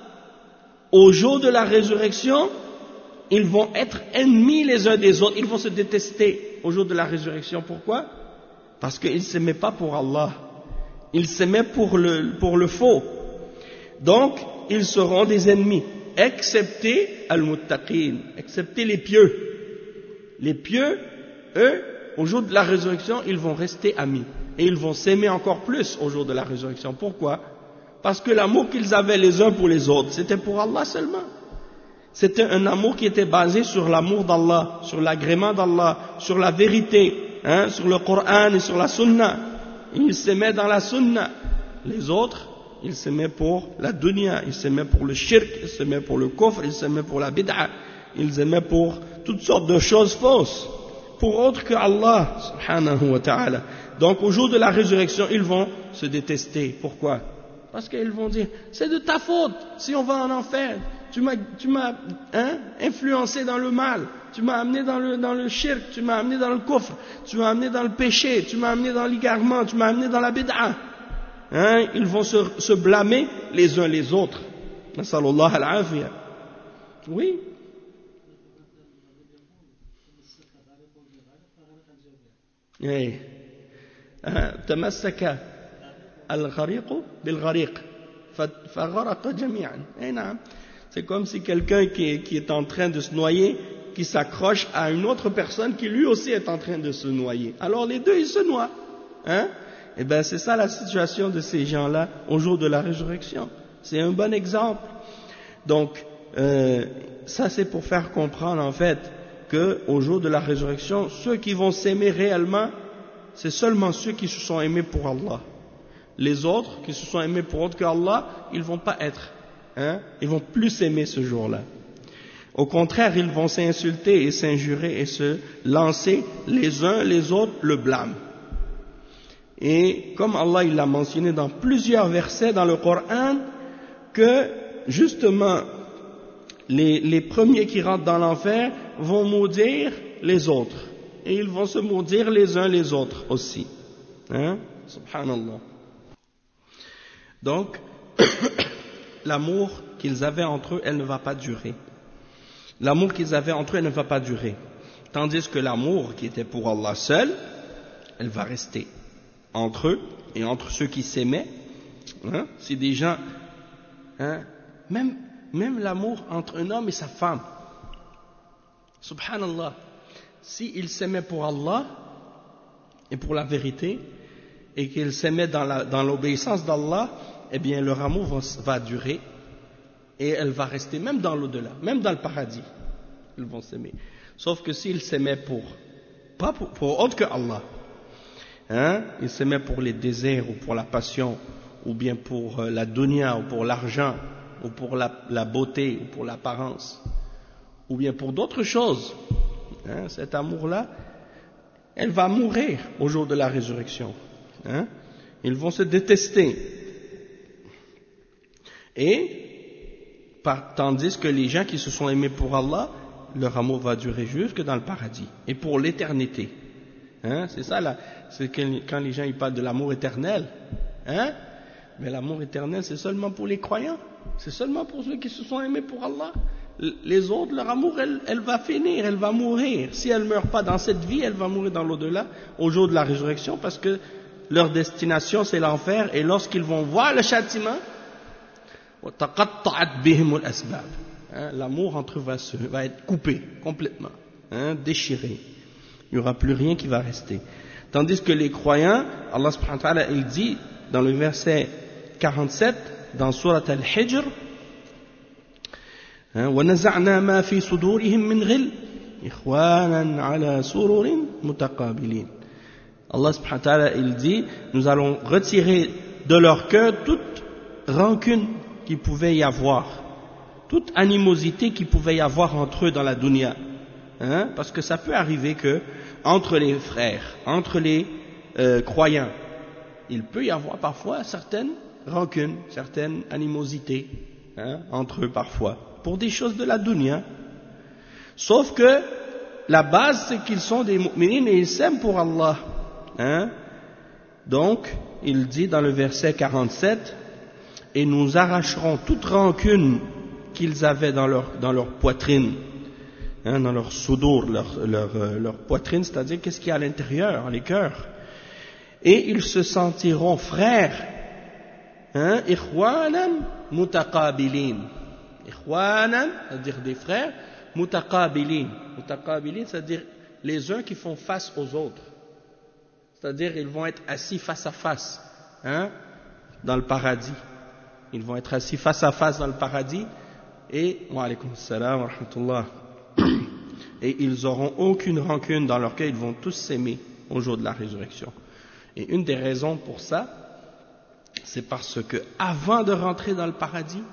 au jour de la résurrection, ils vont être ennemis les uns des autres, ils vont se détester au jour de la résurrection. Pourquoi? Parce qu'ils ne s'aimaient pas pour Allah, ils s'aimaient pour le faux. Donc, ils seront des ennemis, excepté al-muttaqin, excepté les pieux. Les pieux, eux, au jour de la résurrection, ils vont rester amis. Et ils vont s'aimer encore plus au jour de la résurrection. Pourquoi? Parce que l'amour qu'ils avaient les uns pour les autres, c'était pour Allah seulement. C'était un amour qui était basé sur l'amour d'Allah, sur l'agrément d'Allah, sur la vérité, hein, sur le Coran et sur la Sunna. Ils s'aimaient dans la Sunna. Les autres, ils s'aimaient pour la dunya, ils s'aimaient pour le shirk, ils s'aimaient pour le kufr, ils s'aimaient pour la bid'a, ils aimaient pour toutes sortes de choses fausses, pour autre que Allah, subhanahu wa ta'ala. Donc au jour de la résurrection, ils vont se détester. Pourquoi? Parce qu'ils vont dire, c'est de ta faute si on va en enfer. Tu m'as influencé dans le mal, tu m'as amené dans le shirk, tu m'as amené dans le kufr, tu m'as amené dans le péché, tu m'as amené dans l'égarement, tu m'as amené dans la bid'a. Hein, ils vont se blâmer les uns les autres. Nasallallahu al-afiyah. Oui. Oui. تمسك الغريق بالغريق فغرق جميعا. C'est comme si quelqu'un qui est en train de se noyer, qui s'accroche à une autre personne qui lui aussi est en train de se noyer. Alors les deux, ils se noient. Hein? Et bien c'est ça la situation de ces gens-là au jour de la résurrection. C'est un bon exemple. Donc, ça c'est pour faire comprendre en fait qu'au jour de la résurrection, ceux qui vont s'aimer réellement, c'est seulement ceux qui se sont aimés pour Allah. Les autres qui se sont aimés pour autre qu'Allah, ils vont pas être, ils vont plus s'aimer ce jour-là. Au contraire, ils vont s'insulter et s'injurer et se lancer les uns les autres le blâme. Et comme Allah il l'a mentionné dans plusieurs versets dans le Coran, que justement les premiers qui rentrent dans l'enfer vont maudire les autres. Et ils vont se maudire les uns les autres aussi. Subhanallah. Donc, l'amour qu'ils avaient entre eux, elle ne va pas durer. L'amour qu'ils avaient entre eux, elle ne va pas durer. Tandis que l'amour qui était pour Allah seul, elle va rester entre eux et entre ceux qui s'aimaient. C'est des gens, même l'amour entre un homme et sa femme. Subhanallah. S'ils s'aimaient pour Allah et pour la vérité, et qu'ils s'aimaient dans l'obéissance d'Allah, eh bien leur amour va durer, et elle va rester même dans l'au-delà, même dans le paradis, ils vont s'aimer. Sauf que s'ils s'aimaient pas pour autre que Allah, ils s'aimaient pour les désirs, ou pour la passion, ou bien pour la dunya, ou pour l'argent, ou pour la beauté, ou pour l'apparence, ou bien pour d'autres choses, cet amour-là, elle va mourir au jour de la résurrection. Ils vont se détester. Et tandis que les gens qui se sont aimés pour Allah, leur amour va durer jusque dans le paradis et pour l'éternité. Hein? C'est ça là, c'est quand les gens ils parlent de l'amour éternel, hein? Mais l'amour éternel c'est seulement pour les croyants, c'est seulement pour ceux qui se sont aimés pour Allah. Les autres, leur amour, elle va finir, elle va mourir. Si elle ne meurt pas dans cette vie, elle va mourir dans l'au-delà, au jour de la résurrection, parce que leur destination c'est l'enfer, et lorsqu'ils vont voir le châtiment, l'amour entre eux va être coupé complètement, hein, déchiré. Il n'y aura plus rien qui va rester. Tandis que les croyants, Allah subhanahu wa ta'ala, il dit dans le verset 47, dans Surat Al-Hijr, وَنَزَعْنَا مَا فِي صُدُورِهِمْ مِنْ غِلٍّ إِخْوَانًا عَلَى سُرُرٍ مُتَقَابِلِينَ. Allah subhanahu wa ta'ala, il dit, nous allons retirer de leur cœur toute rancune qu'il pouvait y avoir, toute animosité qu'il pouvait y avoir entre eux dans la dunya. Hein? Parce que ça peut arriver que entre les frères, entre les croyants, il peut y avoir parfois certaines rancunes, certaines animosités, hein, entre eux parfois, pour des choses de la dunya. Sauf que la base c'est qu'ils sont des mu'minines et ils s'aiment pour Allah. Hein? Donc, il dit dans le verset 47, et nous arracherons toute rancune qu'ils avaient dans leur poitrine, hein, dans leur soudour, leur poitrine, c'est-à-dire qu'est-ce qu'il y a à l'intérieur, les cœurs. Et ils se sentiront frères, hein, ikhwanan mutaqabilin. Ikhwanan, c'est-à-dire des frères, mutaqabilin. Mutaqabilin, c'est-à-dire les uns qui font face aux autres. C'est-à-dire ils vont être assis face à face, hein, dans le paradis. Ils vont être assis face à face dans le paradis et wa alaykum assalam wa rahmatullah. Et ils auront aucune rancune dans leur cœur, ils vont tous s'aimer au jour de la résurrection. Et une des raisons pour ça, c'est parce que avant de rentrer dans le paradis,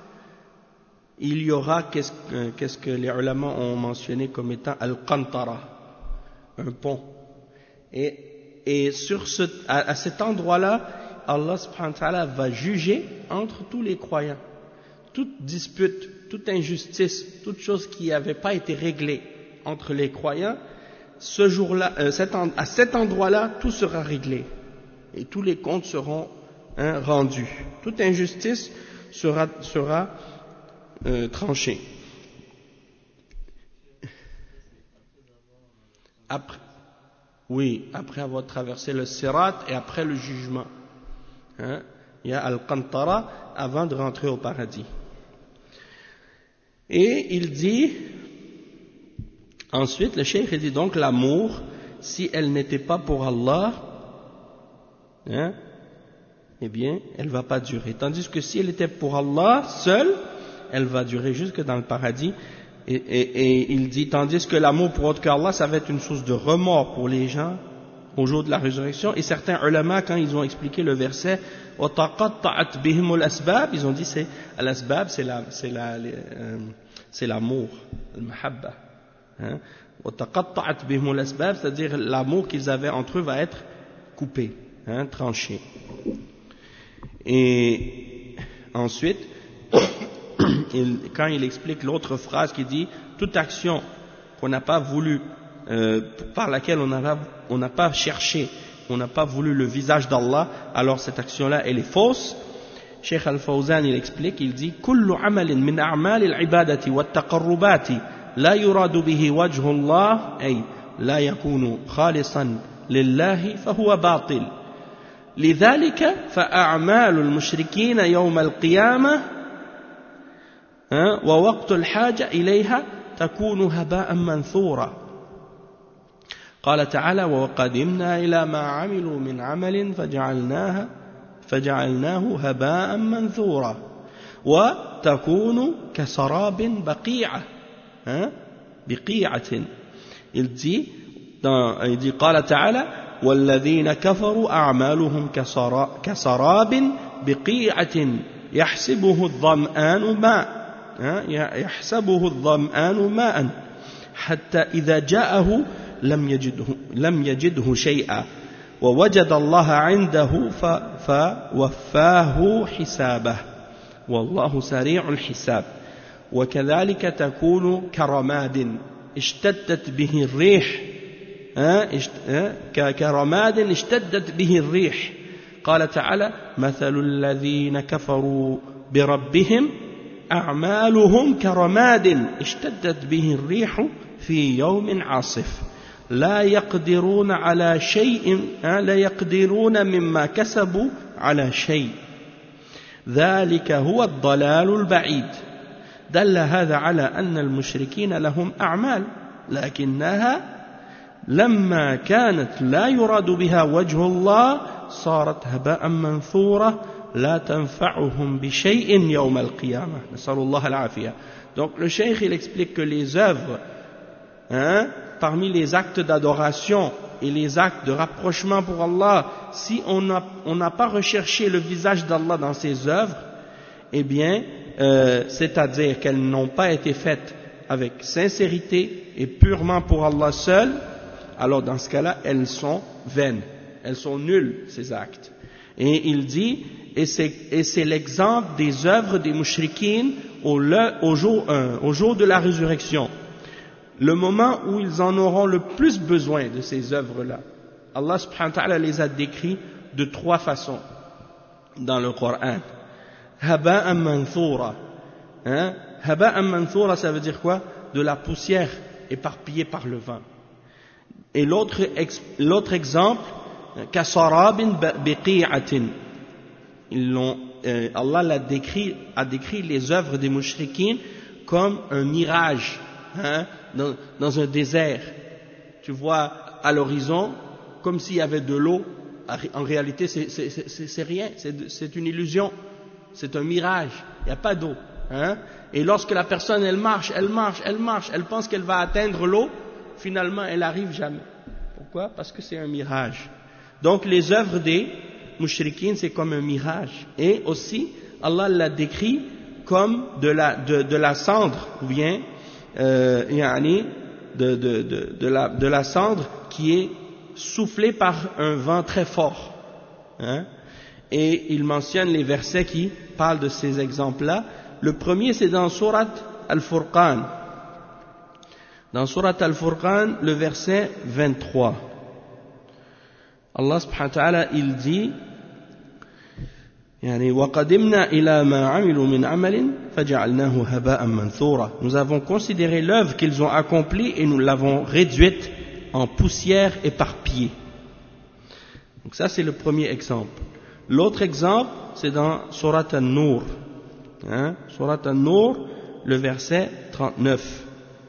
il y aura qu'est-ce que les ulama ont mentionné comme étant al-qantara, un pont. Et à cet endroit-là, Allah subhanahu wa ta'ala va juger entre tous les croyants. Toute dispute, toute injustice, toute chose qui n'avait pas été réglée entre les croyants, ce jour-là, à cet endroit-là, tout sera réglé. Et tous les comptes seront, hein, rendus. Toute injustice sera tranchée. Après avoir traversé le sirat et après le jugement. Hein? Il y a al-qantara avant de rentrer au paradis. Et il dit, ensuite le cheikh dit donc l'amour, si elle n'était pas pour Allah, hein, eh bien elle ne va pas durer. Tandis que si elle était pour Allah seule, elle va durer jusque dans le paradis. Et il dit, tandis que l'amour pour autre qu'Allah, ça va être une source de remords pour les gens au jour de la résurrection. Et certains ulama, quand ils ont expliqué le verset, وَتَقَطَّعَتْ بِهِمُ الْأَسْبَابِ, ils ont dit, l'asbab, c'est l'amour, al-mahabba. Hein? وَتَقَطَّعَتْ بِهِمُ الْأَسْبَابِ, c'est-à-dire l'amour qu'ils avaient entre eux va être coupé, hein, tranché. Et ensuite, quand il explique l'autre phrase qui dit toute action qu'on n'a pas voulu, par laquelle on n'a pas cherché, on n'a pas voulu le visage d'Allah, alors cette action-là elle est fausse. Cheikh Al-Fawzan il explique, il dit kullu amalin min a'mal al-ibadati wa at-taqarrubati la yuradu bihi wajhu Allah ay la yakunu khalisan lillahi fa huwa batil. لذلك فأعمال المشركين يوم القيامة ووقت الحاجة إليها تكون هباء منثورا. قال تعالى وقدمنا إلى ما عملوا من عمل فجعلناه هباء منثورا وتكون كسراب بقيعة. Il dit قال تعالى والذين كفروا أعمالهم كسراب بقيعة يحسبه الظمآن ماء حتى إذا جاءه لم يجده شيئا ووجد الله عنده فوفاه حسابه والله سريع الحساب وكذلك تكون كرماد اشتدت به الريح كرماد اشتدت به الريح قال تعالى مثل الذين كفروا بربهم أعمالهم كرماد اشتدت به الريح في يوم عاصف لا يقدرون على شيء لا يقدرون مما كسبوا على شيء ذلك هو الضلال البعيد دل هذا على أن المشركين لهم أعمال لكنها لما كانت لا يراد بها وجه الله صارت هباء منثورة لا تنفعهم بشيء يوم القيامة نسأل الله العافية. Donc le cheikh il explique que les œuvres parmi les actes d'adoration et les actes de rapprochement pour Allah, si on n'a pas recherché le visage d'Allah dans ces œuvres, eh bien, c'est-à-dire qu'elles n'ont pas été faites avec sincérité et purement pour Allah seul, alors dans ce cas-là, elles sont vaines, elles sont nulles, ces actes. Et il dit, et c'est l'exemple des œuvres des mushrikines au jour de la résurrection. Le moment où ils en auront le plus besoin de ces œuvres-là. Allah subhanahu wa ta'ala les a décrits de 3 façons dans le Coran. Haba'an manthura. Haba'an manthura, ça veut dire quoi? De la poussière éparpillée par le vent. Et l'autre exemple, kasarabin biqi'atin. Allah a décrit les œuvres des mushrikines comme un mirage. Dans un désert, tu vois à l'horizon comme s'il y avait de l'eau. En réalité, c'est rien, c'est une illusion, c'est un mirage. Il n'y a pas d'eau. Et lorsque la personne elle marche, elle pense qu'elle va atteindre l'eau. Finalement, elle n'arrive jamais. Pourquoi? Parce que c'est un mirage. Donc, les œuvres des mushrikines, c'est comme un mirage. Et aussi, Allah l'a décrit comme de la cendre, ou bien de la cendre qui est soufflée par un vent très fort. Et il mentionne les versets qui parlent de ces exemples-là. Le premier, c'est dans Surat Al-Furqan. Dans Surat Al-Furqan, le verset 23. Allah subhanahu wa ta'ala, il dit وَقَدِمْنَا إِلَى مَا عَمِلُوا مِنْ عَمَلٍ فَجَعَلْنَاهُ هَبَاءً مَنْثُورًا. Nous avons considéré l'œuvre qu'ils ont accomplie et nous l'avons réduite en poussière éparpillée. Donc ça c'est le premier exemple. L'autre exemple c'est dans Surat An-Nur. Surat An-Nur, le verset 39.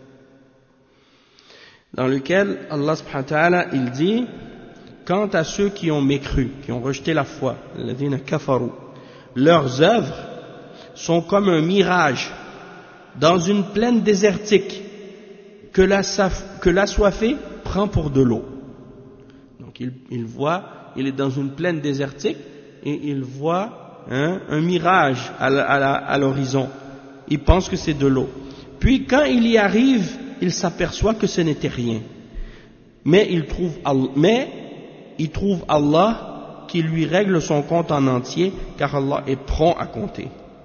Dans lequel Allah subhanahu wa ta'ala il dit quant à ceux qui ont mécru, qui ont rejeté la foi, الذين كفروا, leurs œuvres sont comme un mirage dans une plaine désertique que l'assoiffé prend pour de l'eau. Donc il est dans une plaine désertique et il voit un mirage à l'horizon. Il pense que c'est de l'eau. Puis quand il y arrive, il s'aperçoit que ce n'était rien. Mais il trouve Allah qui lui règle son compte en entier, car Allah est prompt à compter.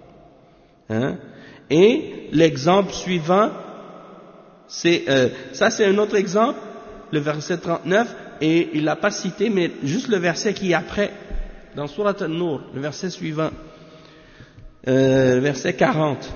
Et l'exemple suivant, c'est un autre exemple, le verset 39, et il l'a pas cité, mais juste le verset qui est après, dans Surat An-Nur, le verset suivant, verset 40.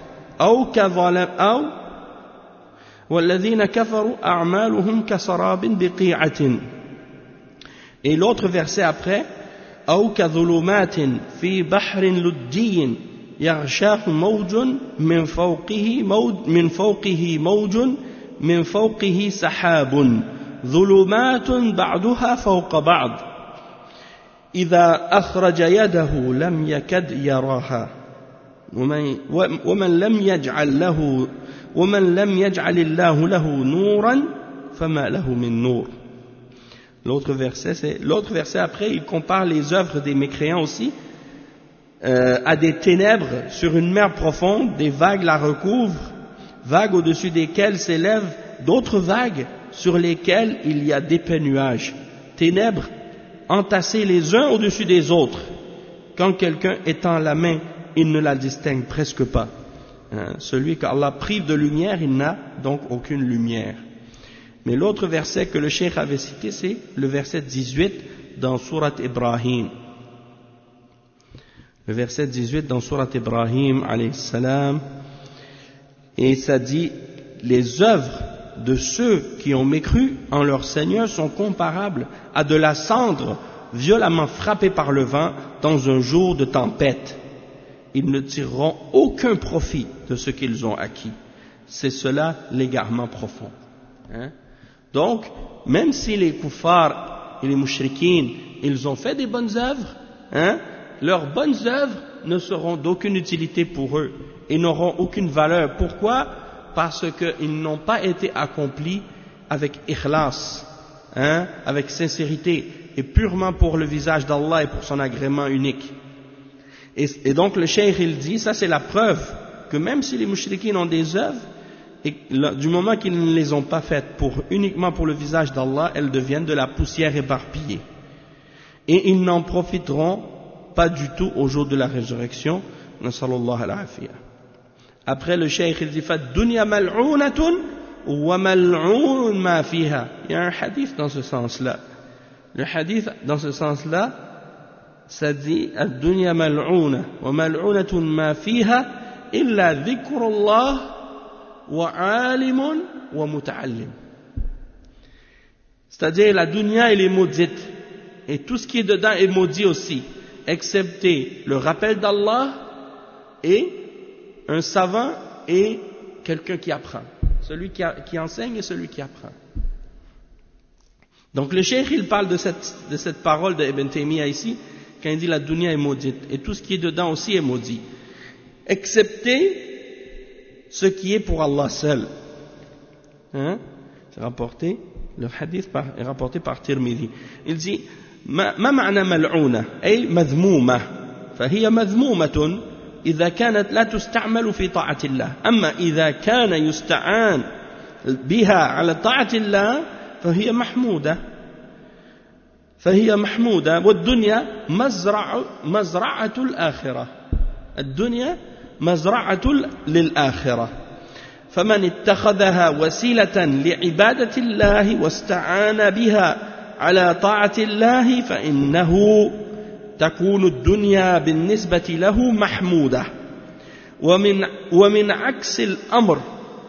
وَالَّذِينَ كَفَرُوا أَعْمَالُهُمْ كَسَرَابٍ بِقِيعَةٍ. Et l'autre verset après, أَوْ كَظُلُمَاتٍ فِي بَحْرٍ لُجِّيٍّ يَغْشَاهُ مَوْجٌ مِنْ فَوْقِهِ مَوْجٌ مِنْ فَوْقِهِ سَحَابٌ ظُلُمَاتٌ بَعْضُهَا فَوْقَ بَعْضٍ إِذَا أَخْرَجَ يَدَهُ لَمْ يَكَدْ يَرَاهَا وَمَنْ لَمْ يَجْعَلِ اللَّهُ لَهُ نُورًا فَمَا لَهُ مِنْ نُورٍ. L'autre verset après, il compare les œuvres des mécréants aussi à des ténèbres sur une mer profonde, des vagues la recouvrent, vagues au-dessus desquelles s'élèvent d'autres vagues sur lesquelles il y a d'épais nuages, ténèbres entassés les uns au-dessus des autres. Quand quelqu'un étend la main, il ne la distingue presque pas. Celui qu'Allah prive de lumière, il n'a donc aucune lumière. Mais l'autre verset que le cheikh avait cité, c'est le verset 18 dans Surat Ibrahim. Le verset 18 dans Surat Ibrahim, alayhi salam, et ça dit, les œuvres de ceux qui ont mécru en leur Seigneur sont comparables à de la cendre violemment frappée par le vent dans un jour de tempête. Ils ne tireront aucun profit de ce qu'ils ont acquis. C'est cela l'égarement profond. Donc, même si les kuffars et les mushrikines, ils ont fait des bonnes œuvres, leurs bonnes œuvres ne seront d'aucune utilité pour eux et n'auront aucune valeur. Pourquoi? Parce qu'ils n'ont pas été accomplis avec ikhlas, avec sincérité et purement pour le visage d'Allah et pour son agrément unique. Et donc le cheikh il dit, ça c'est la preuve que même si les mushrikines ont des œuvres, et du moment qu'ils ne les ont pas faites uniquement pour le visage d'Allah, elles deviennent de la poussière éparpillée. Et ils n'en profiteront pas du tout au jour de la résurrection. Nasallallahu al-afiyah. Après le cheikh il dit, فَالدُّنْيَا مَلْعُونَةٌ وَمَلْعُونٌ مَا فِيهَا. Il y a un hadith dans ce sens-là. Le hadith dans ce sens-là, ça dit, الدُّنْيا مَلْعُونَةٌ وَمَلْعُونَةٌ مَا فِيهَا إِلَّا ذِكْرُ اللَّهِ وَعَالِمٌ وَمُتَعَلِّمٌ. C'est-à-dire, la dunya elle est maudite, et tout ce qui est dedans est maudit aussi, excepté le rappel d'Allah et un savant et quelqu'un qui apprend. Celui qui enseigne et celui qui apprend. Donc le cheikh il parle de cette parole de Ibn Taymiyyah ici, quand il dit la dunya est maudite, et tout ce qui est dedans aussi est maudit, excepté ce qui est pour Allah seul. C'est rapporté, le hadith est rapporté par Tirmidhi. Il dit, ما معنى ملعونة أي مذمومة فهي مذمومة إذا كانت لا تستعمل في طاعة الله أما إذا كان يستعان بها على طاعة الله فهي محمودة والدنيا مزرعة الآخرة الدنيا مزرعة للآخرة فمن اتخذها وسيلة لعبادة الله واستعان بها على طاعة الله فإنه تكون الدنيا بالنسبة له محمودة ومن عكس الأمر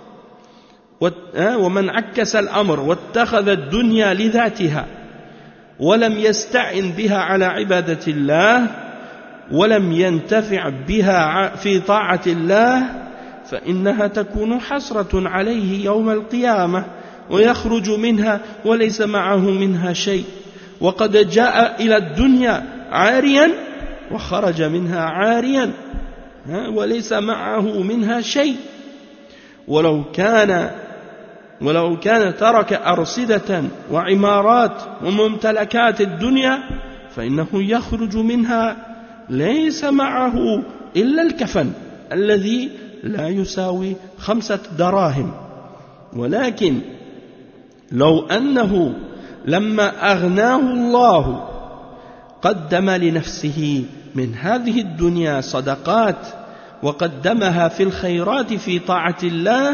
ومن عكس الأمر واتخذ الدنيا لذاتها ولم يستعن بها على عبادة الله ولم ينتفع بها في طاعة الله فإنها تكون حسرة عليه يوم القيامة ويخرج منها وليس معه منها شيء وقد جاء إلى الدنيا عاريا وخرج منها عاريا وليس معه منها شيء ولو كان ترك أرصدة وعمارات وممتلكات الدنيا فإنه يخرج منها ليس معه إلا الكفن الذي لا يساوي 5 دراهم ولكن لو أنه لما أغناه الله قدم لنفسه من هذه الدنيا صدقات وقدمها في الخيرات في طاعة الله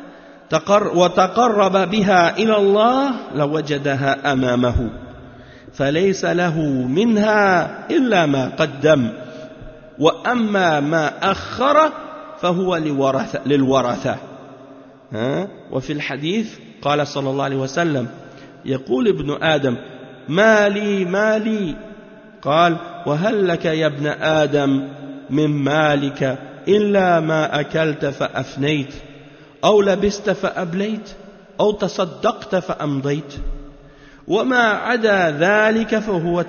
وتقرب بها إلى الله لوجدها أمامه فليس له منها إلا ما قدم وأما ما أخر فهو للورثة وفي الحديث قال صلى الله عليه وسلم يقول ابن آدم مالي قال وهل لك يا ابن آدم من مالك إلا ما أكلت فأفنيت أو لبست فأبليت أو تصدقت فأمضيت وما عدا ذلك فهو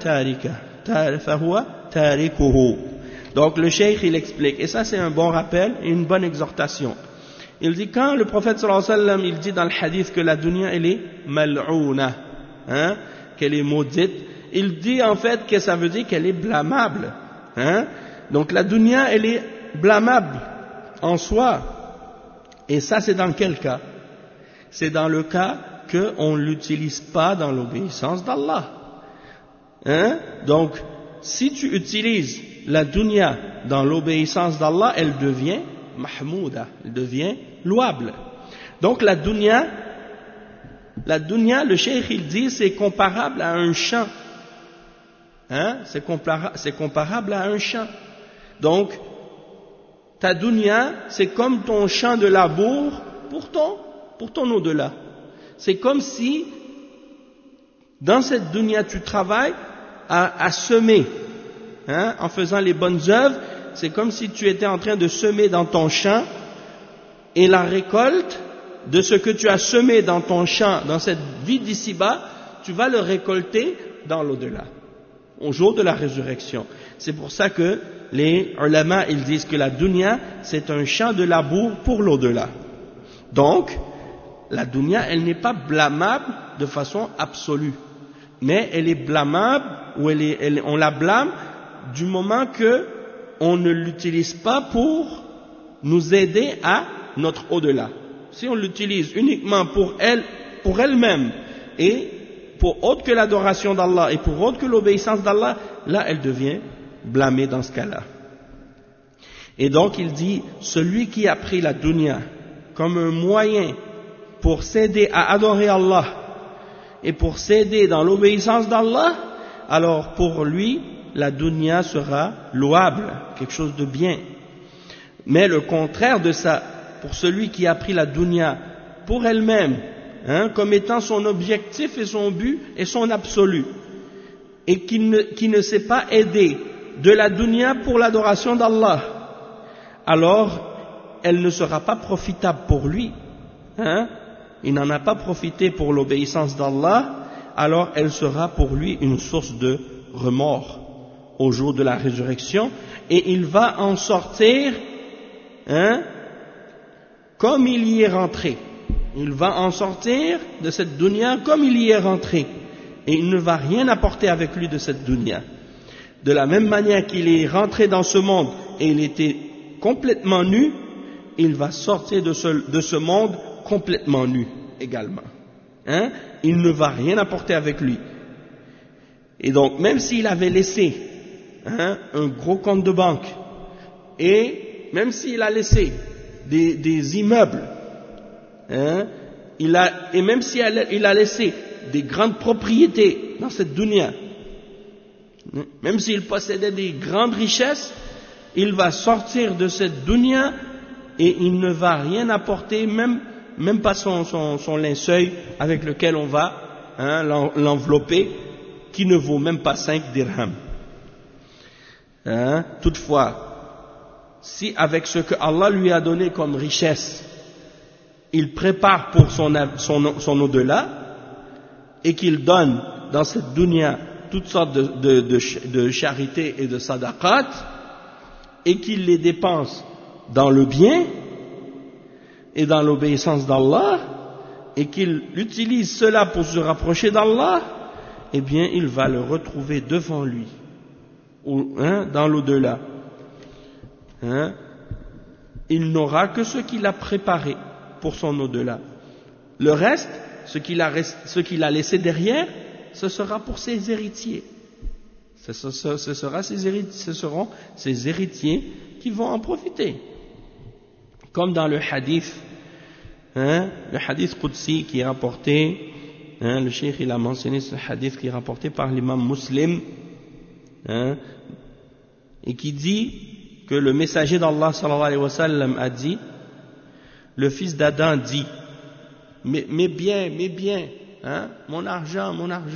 تاركه. Donc le cheikh il explique, et ça c'est un bon rappel et une bonne exhortation. Il dit quand le prophète sallallahu alayhi wa sallam il dit dans le hadith que la dunya elle est mal'ouna, qu'elle est maudite, il dit en fait que ça veut dire qu'elle est blâmable. Donc la dunya elle est blâmable en soi. Et ça c'est dans quel cas? C'est dans le cas qu'on ne l'utilise pas dans l'obéissance d'Allah. Donc si tu utilises la dunya dans l'obéissance d'Allah, elle devient mahmouda, elle devient louable. Donc la dunya, le cheikh il dit, c'est comparable à un champ. Hein? C'est comparable à un champ. Donc, ta dunya, c'est comme ton champ de labour pour ton au-delà. C'est comme si, dans cette dunya, tu travailles à semer, hein, en faisant les bonnes œuvres. C'est comme si tu étais en train de semer dans ton champ, et la récolte de ce que tu as semé dans ton champ, dans cette vie d'ici-bas, tu vas le récolter dans l'au-delà, au jour de la résurrection. C'est pour ça que les ulama, ils disent que la dunya, c'est un champ de labour pour l'au-delà. Donc, la dunya, elle n'est pas blâmable de façon absolue, mais elle est blâmable, ou on la blâme du moment que on ne l'utilise pas pour nous aider à notre au-delà. Si on l'utilise uniquement pour elle-même, et pour autre que l'adoration d'Allah, et pour autre que l'obéissance d'Allah, là, elle devient blâmée dans ce cas-là. Et donc, il dit, celui qui a pris la dunya comme un moyen pour s'aider à adorer Allah, et pour s'aider dans l'obéissance d'Allah, alors pour lui, la dunya sera louable, quelque chose de bien. Mais le contraire de ça, pour celui qui a pris la dunya pour elle-même, hein, comme étant son objectif et son but et son absolu, et qui ne s'est pas aidé de la dunya pour l'adoration d'Allah, alors elle ne sera pas profitable pour lui, hein, il n'en a pas profité pour l'obéissance d'Allah, alors elle sera pour lui une source de remords au jour de la résurrection, et il va en sortir, hein, comme il y est rentré. Il va en sortir de cette dunya comme il y est rentré, et il ne va rien apporter avec lui de cette dunya. De la même manière qu'il est rentré dans ce monde et il était complètement nu, il va sortir de ce monde complètement nu également. Hein? Il ne va rien apporter avec lui. Et donc, même s'il avait laissé, hein, un gros compte de banque, et même s'il a laissé des immeubles, hein, et même s'il a laissé des grandes propriétés dans cette dunya, même s'il possédait des grandes richesses, il va sortir de cette dunya et il ne va rien apporter, même pas son linceul avec lequel on va, hein, l'envelopper, qui ne vaut même pas 5 dirhams. Hein? Toutefois, si avec ce que Allah lui a donné comme richesse, il prépare pour son au-delà, et qu'il donne dans cette dunya toutes sortes de charités et de sadaqat, et qu'il les dépense dans le bien et dans l'obéissance d'Allah, et qu'il utilise cela pour se rapprocher d'Allah, eh bien il va le retrouver devant lui, hein, dans l'au-delà. Hein? Il n'aura que ce qu'il a préparé pour son au-delà. Le reste, ce qu'il a laissé derrière, ce sera pour ses héritiers. Ce seront ses héritiers qui vont en profiter. Comme dans le hadith, hein, le hadith Qudsi qui est rapporté, hein, le cheikh il a mentionné ce hadith qui est rapporté par l'imam Muslim, hein, et qui dit que le messager d'Allah sallallahu alayhi wa sallam a dit, le fils d'Adam dit, mes biens, hein, mon argent.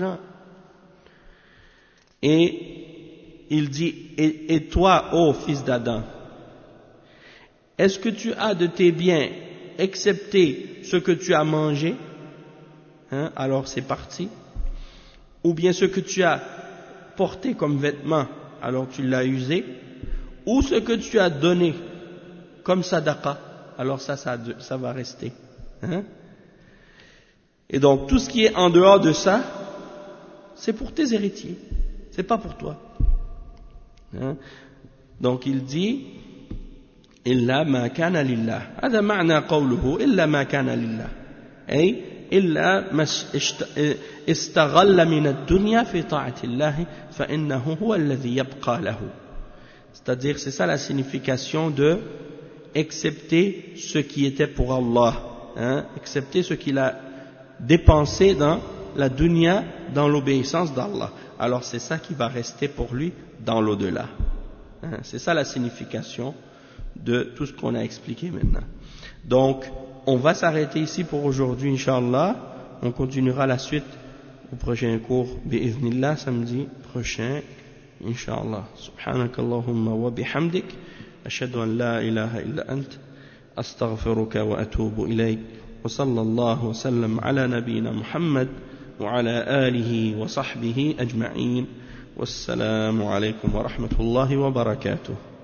Et il dit, et toi, ô fils d'Adam, est-ce que tu as de tes biens, excepté ce que tu as mangé, hein, alors c'est parti, ou bien ce que tu as porté comme vêtement, alors tu l'as usé, ou ce que tu as donné comme sadaqa, alors ça va rester. Hein? Et donc tout ce qui est en dehors de ça, c'est pour tes héritiers, c'est pas pour toi. Hein? Donc il dit, إلا ما كان لله. هذا معنى قوله إلا ما كان لله. أي إلا ما استغل من الدنيا في طاعة الله فإنه هو الذي يبقى له. C'est-à-dire, c'est ça la signification de excepté ce qui était pour Allah, excepté ce qu'il a dépensé dans la dunya, dans l'obéissance d'Allah. Alors c'est ça qui va rester pour lui dans l'au-delà. C'est ça la signification de tout ce qu'on a expliqué maintenant. Donc, on va s'arrêter ici pour aujourd'hui, Inch'Allah. On continuera la suite au prochain cours, bi'idhnillah, samedi prochain, Inch'Allah. Subhanakallahumma wa bihamdik. Ashhadu an la ilaha illa ant. Astaghfiruka wa atubu ilayk. Wa sallallahu wa sallam ala nabiyyina Muhammad wa ala alihi wa sahbihi ajma'in. Wassalamu alaykum wa rahmatullahi wa barakatuh.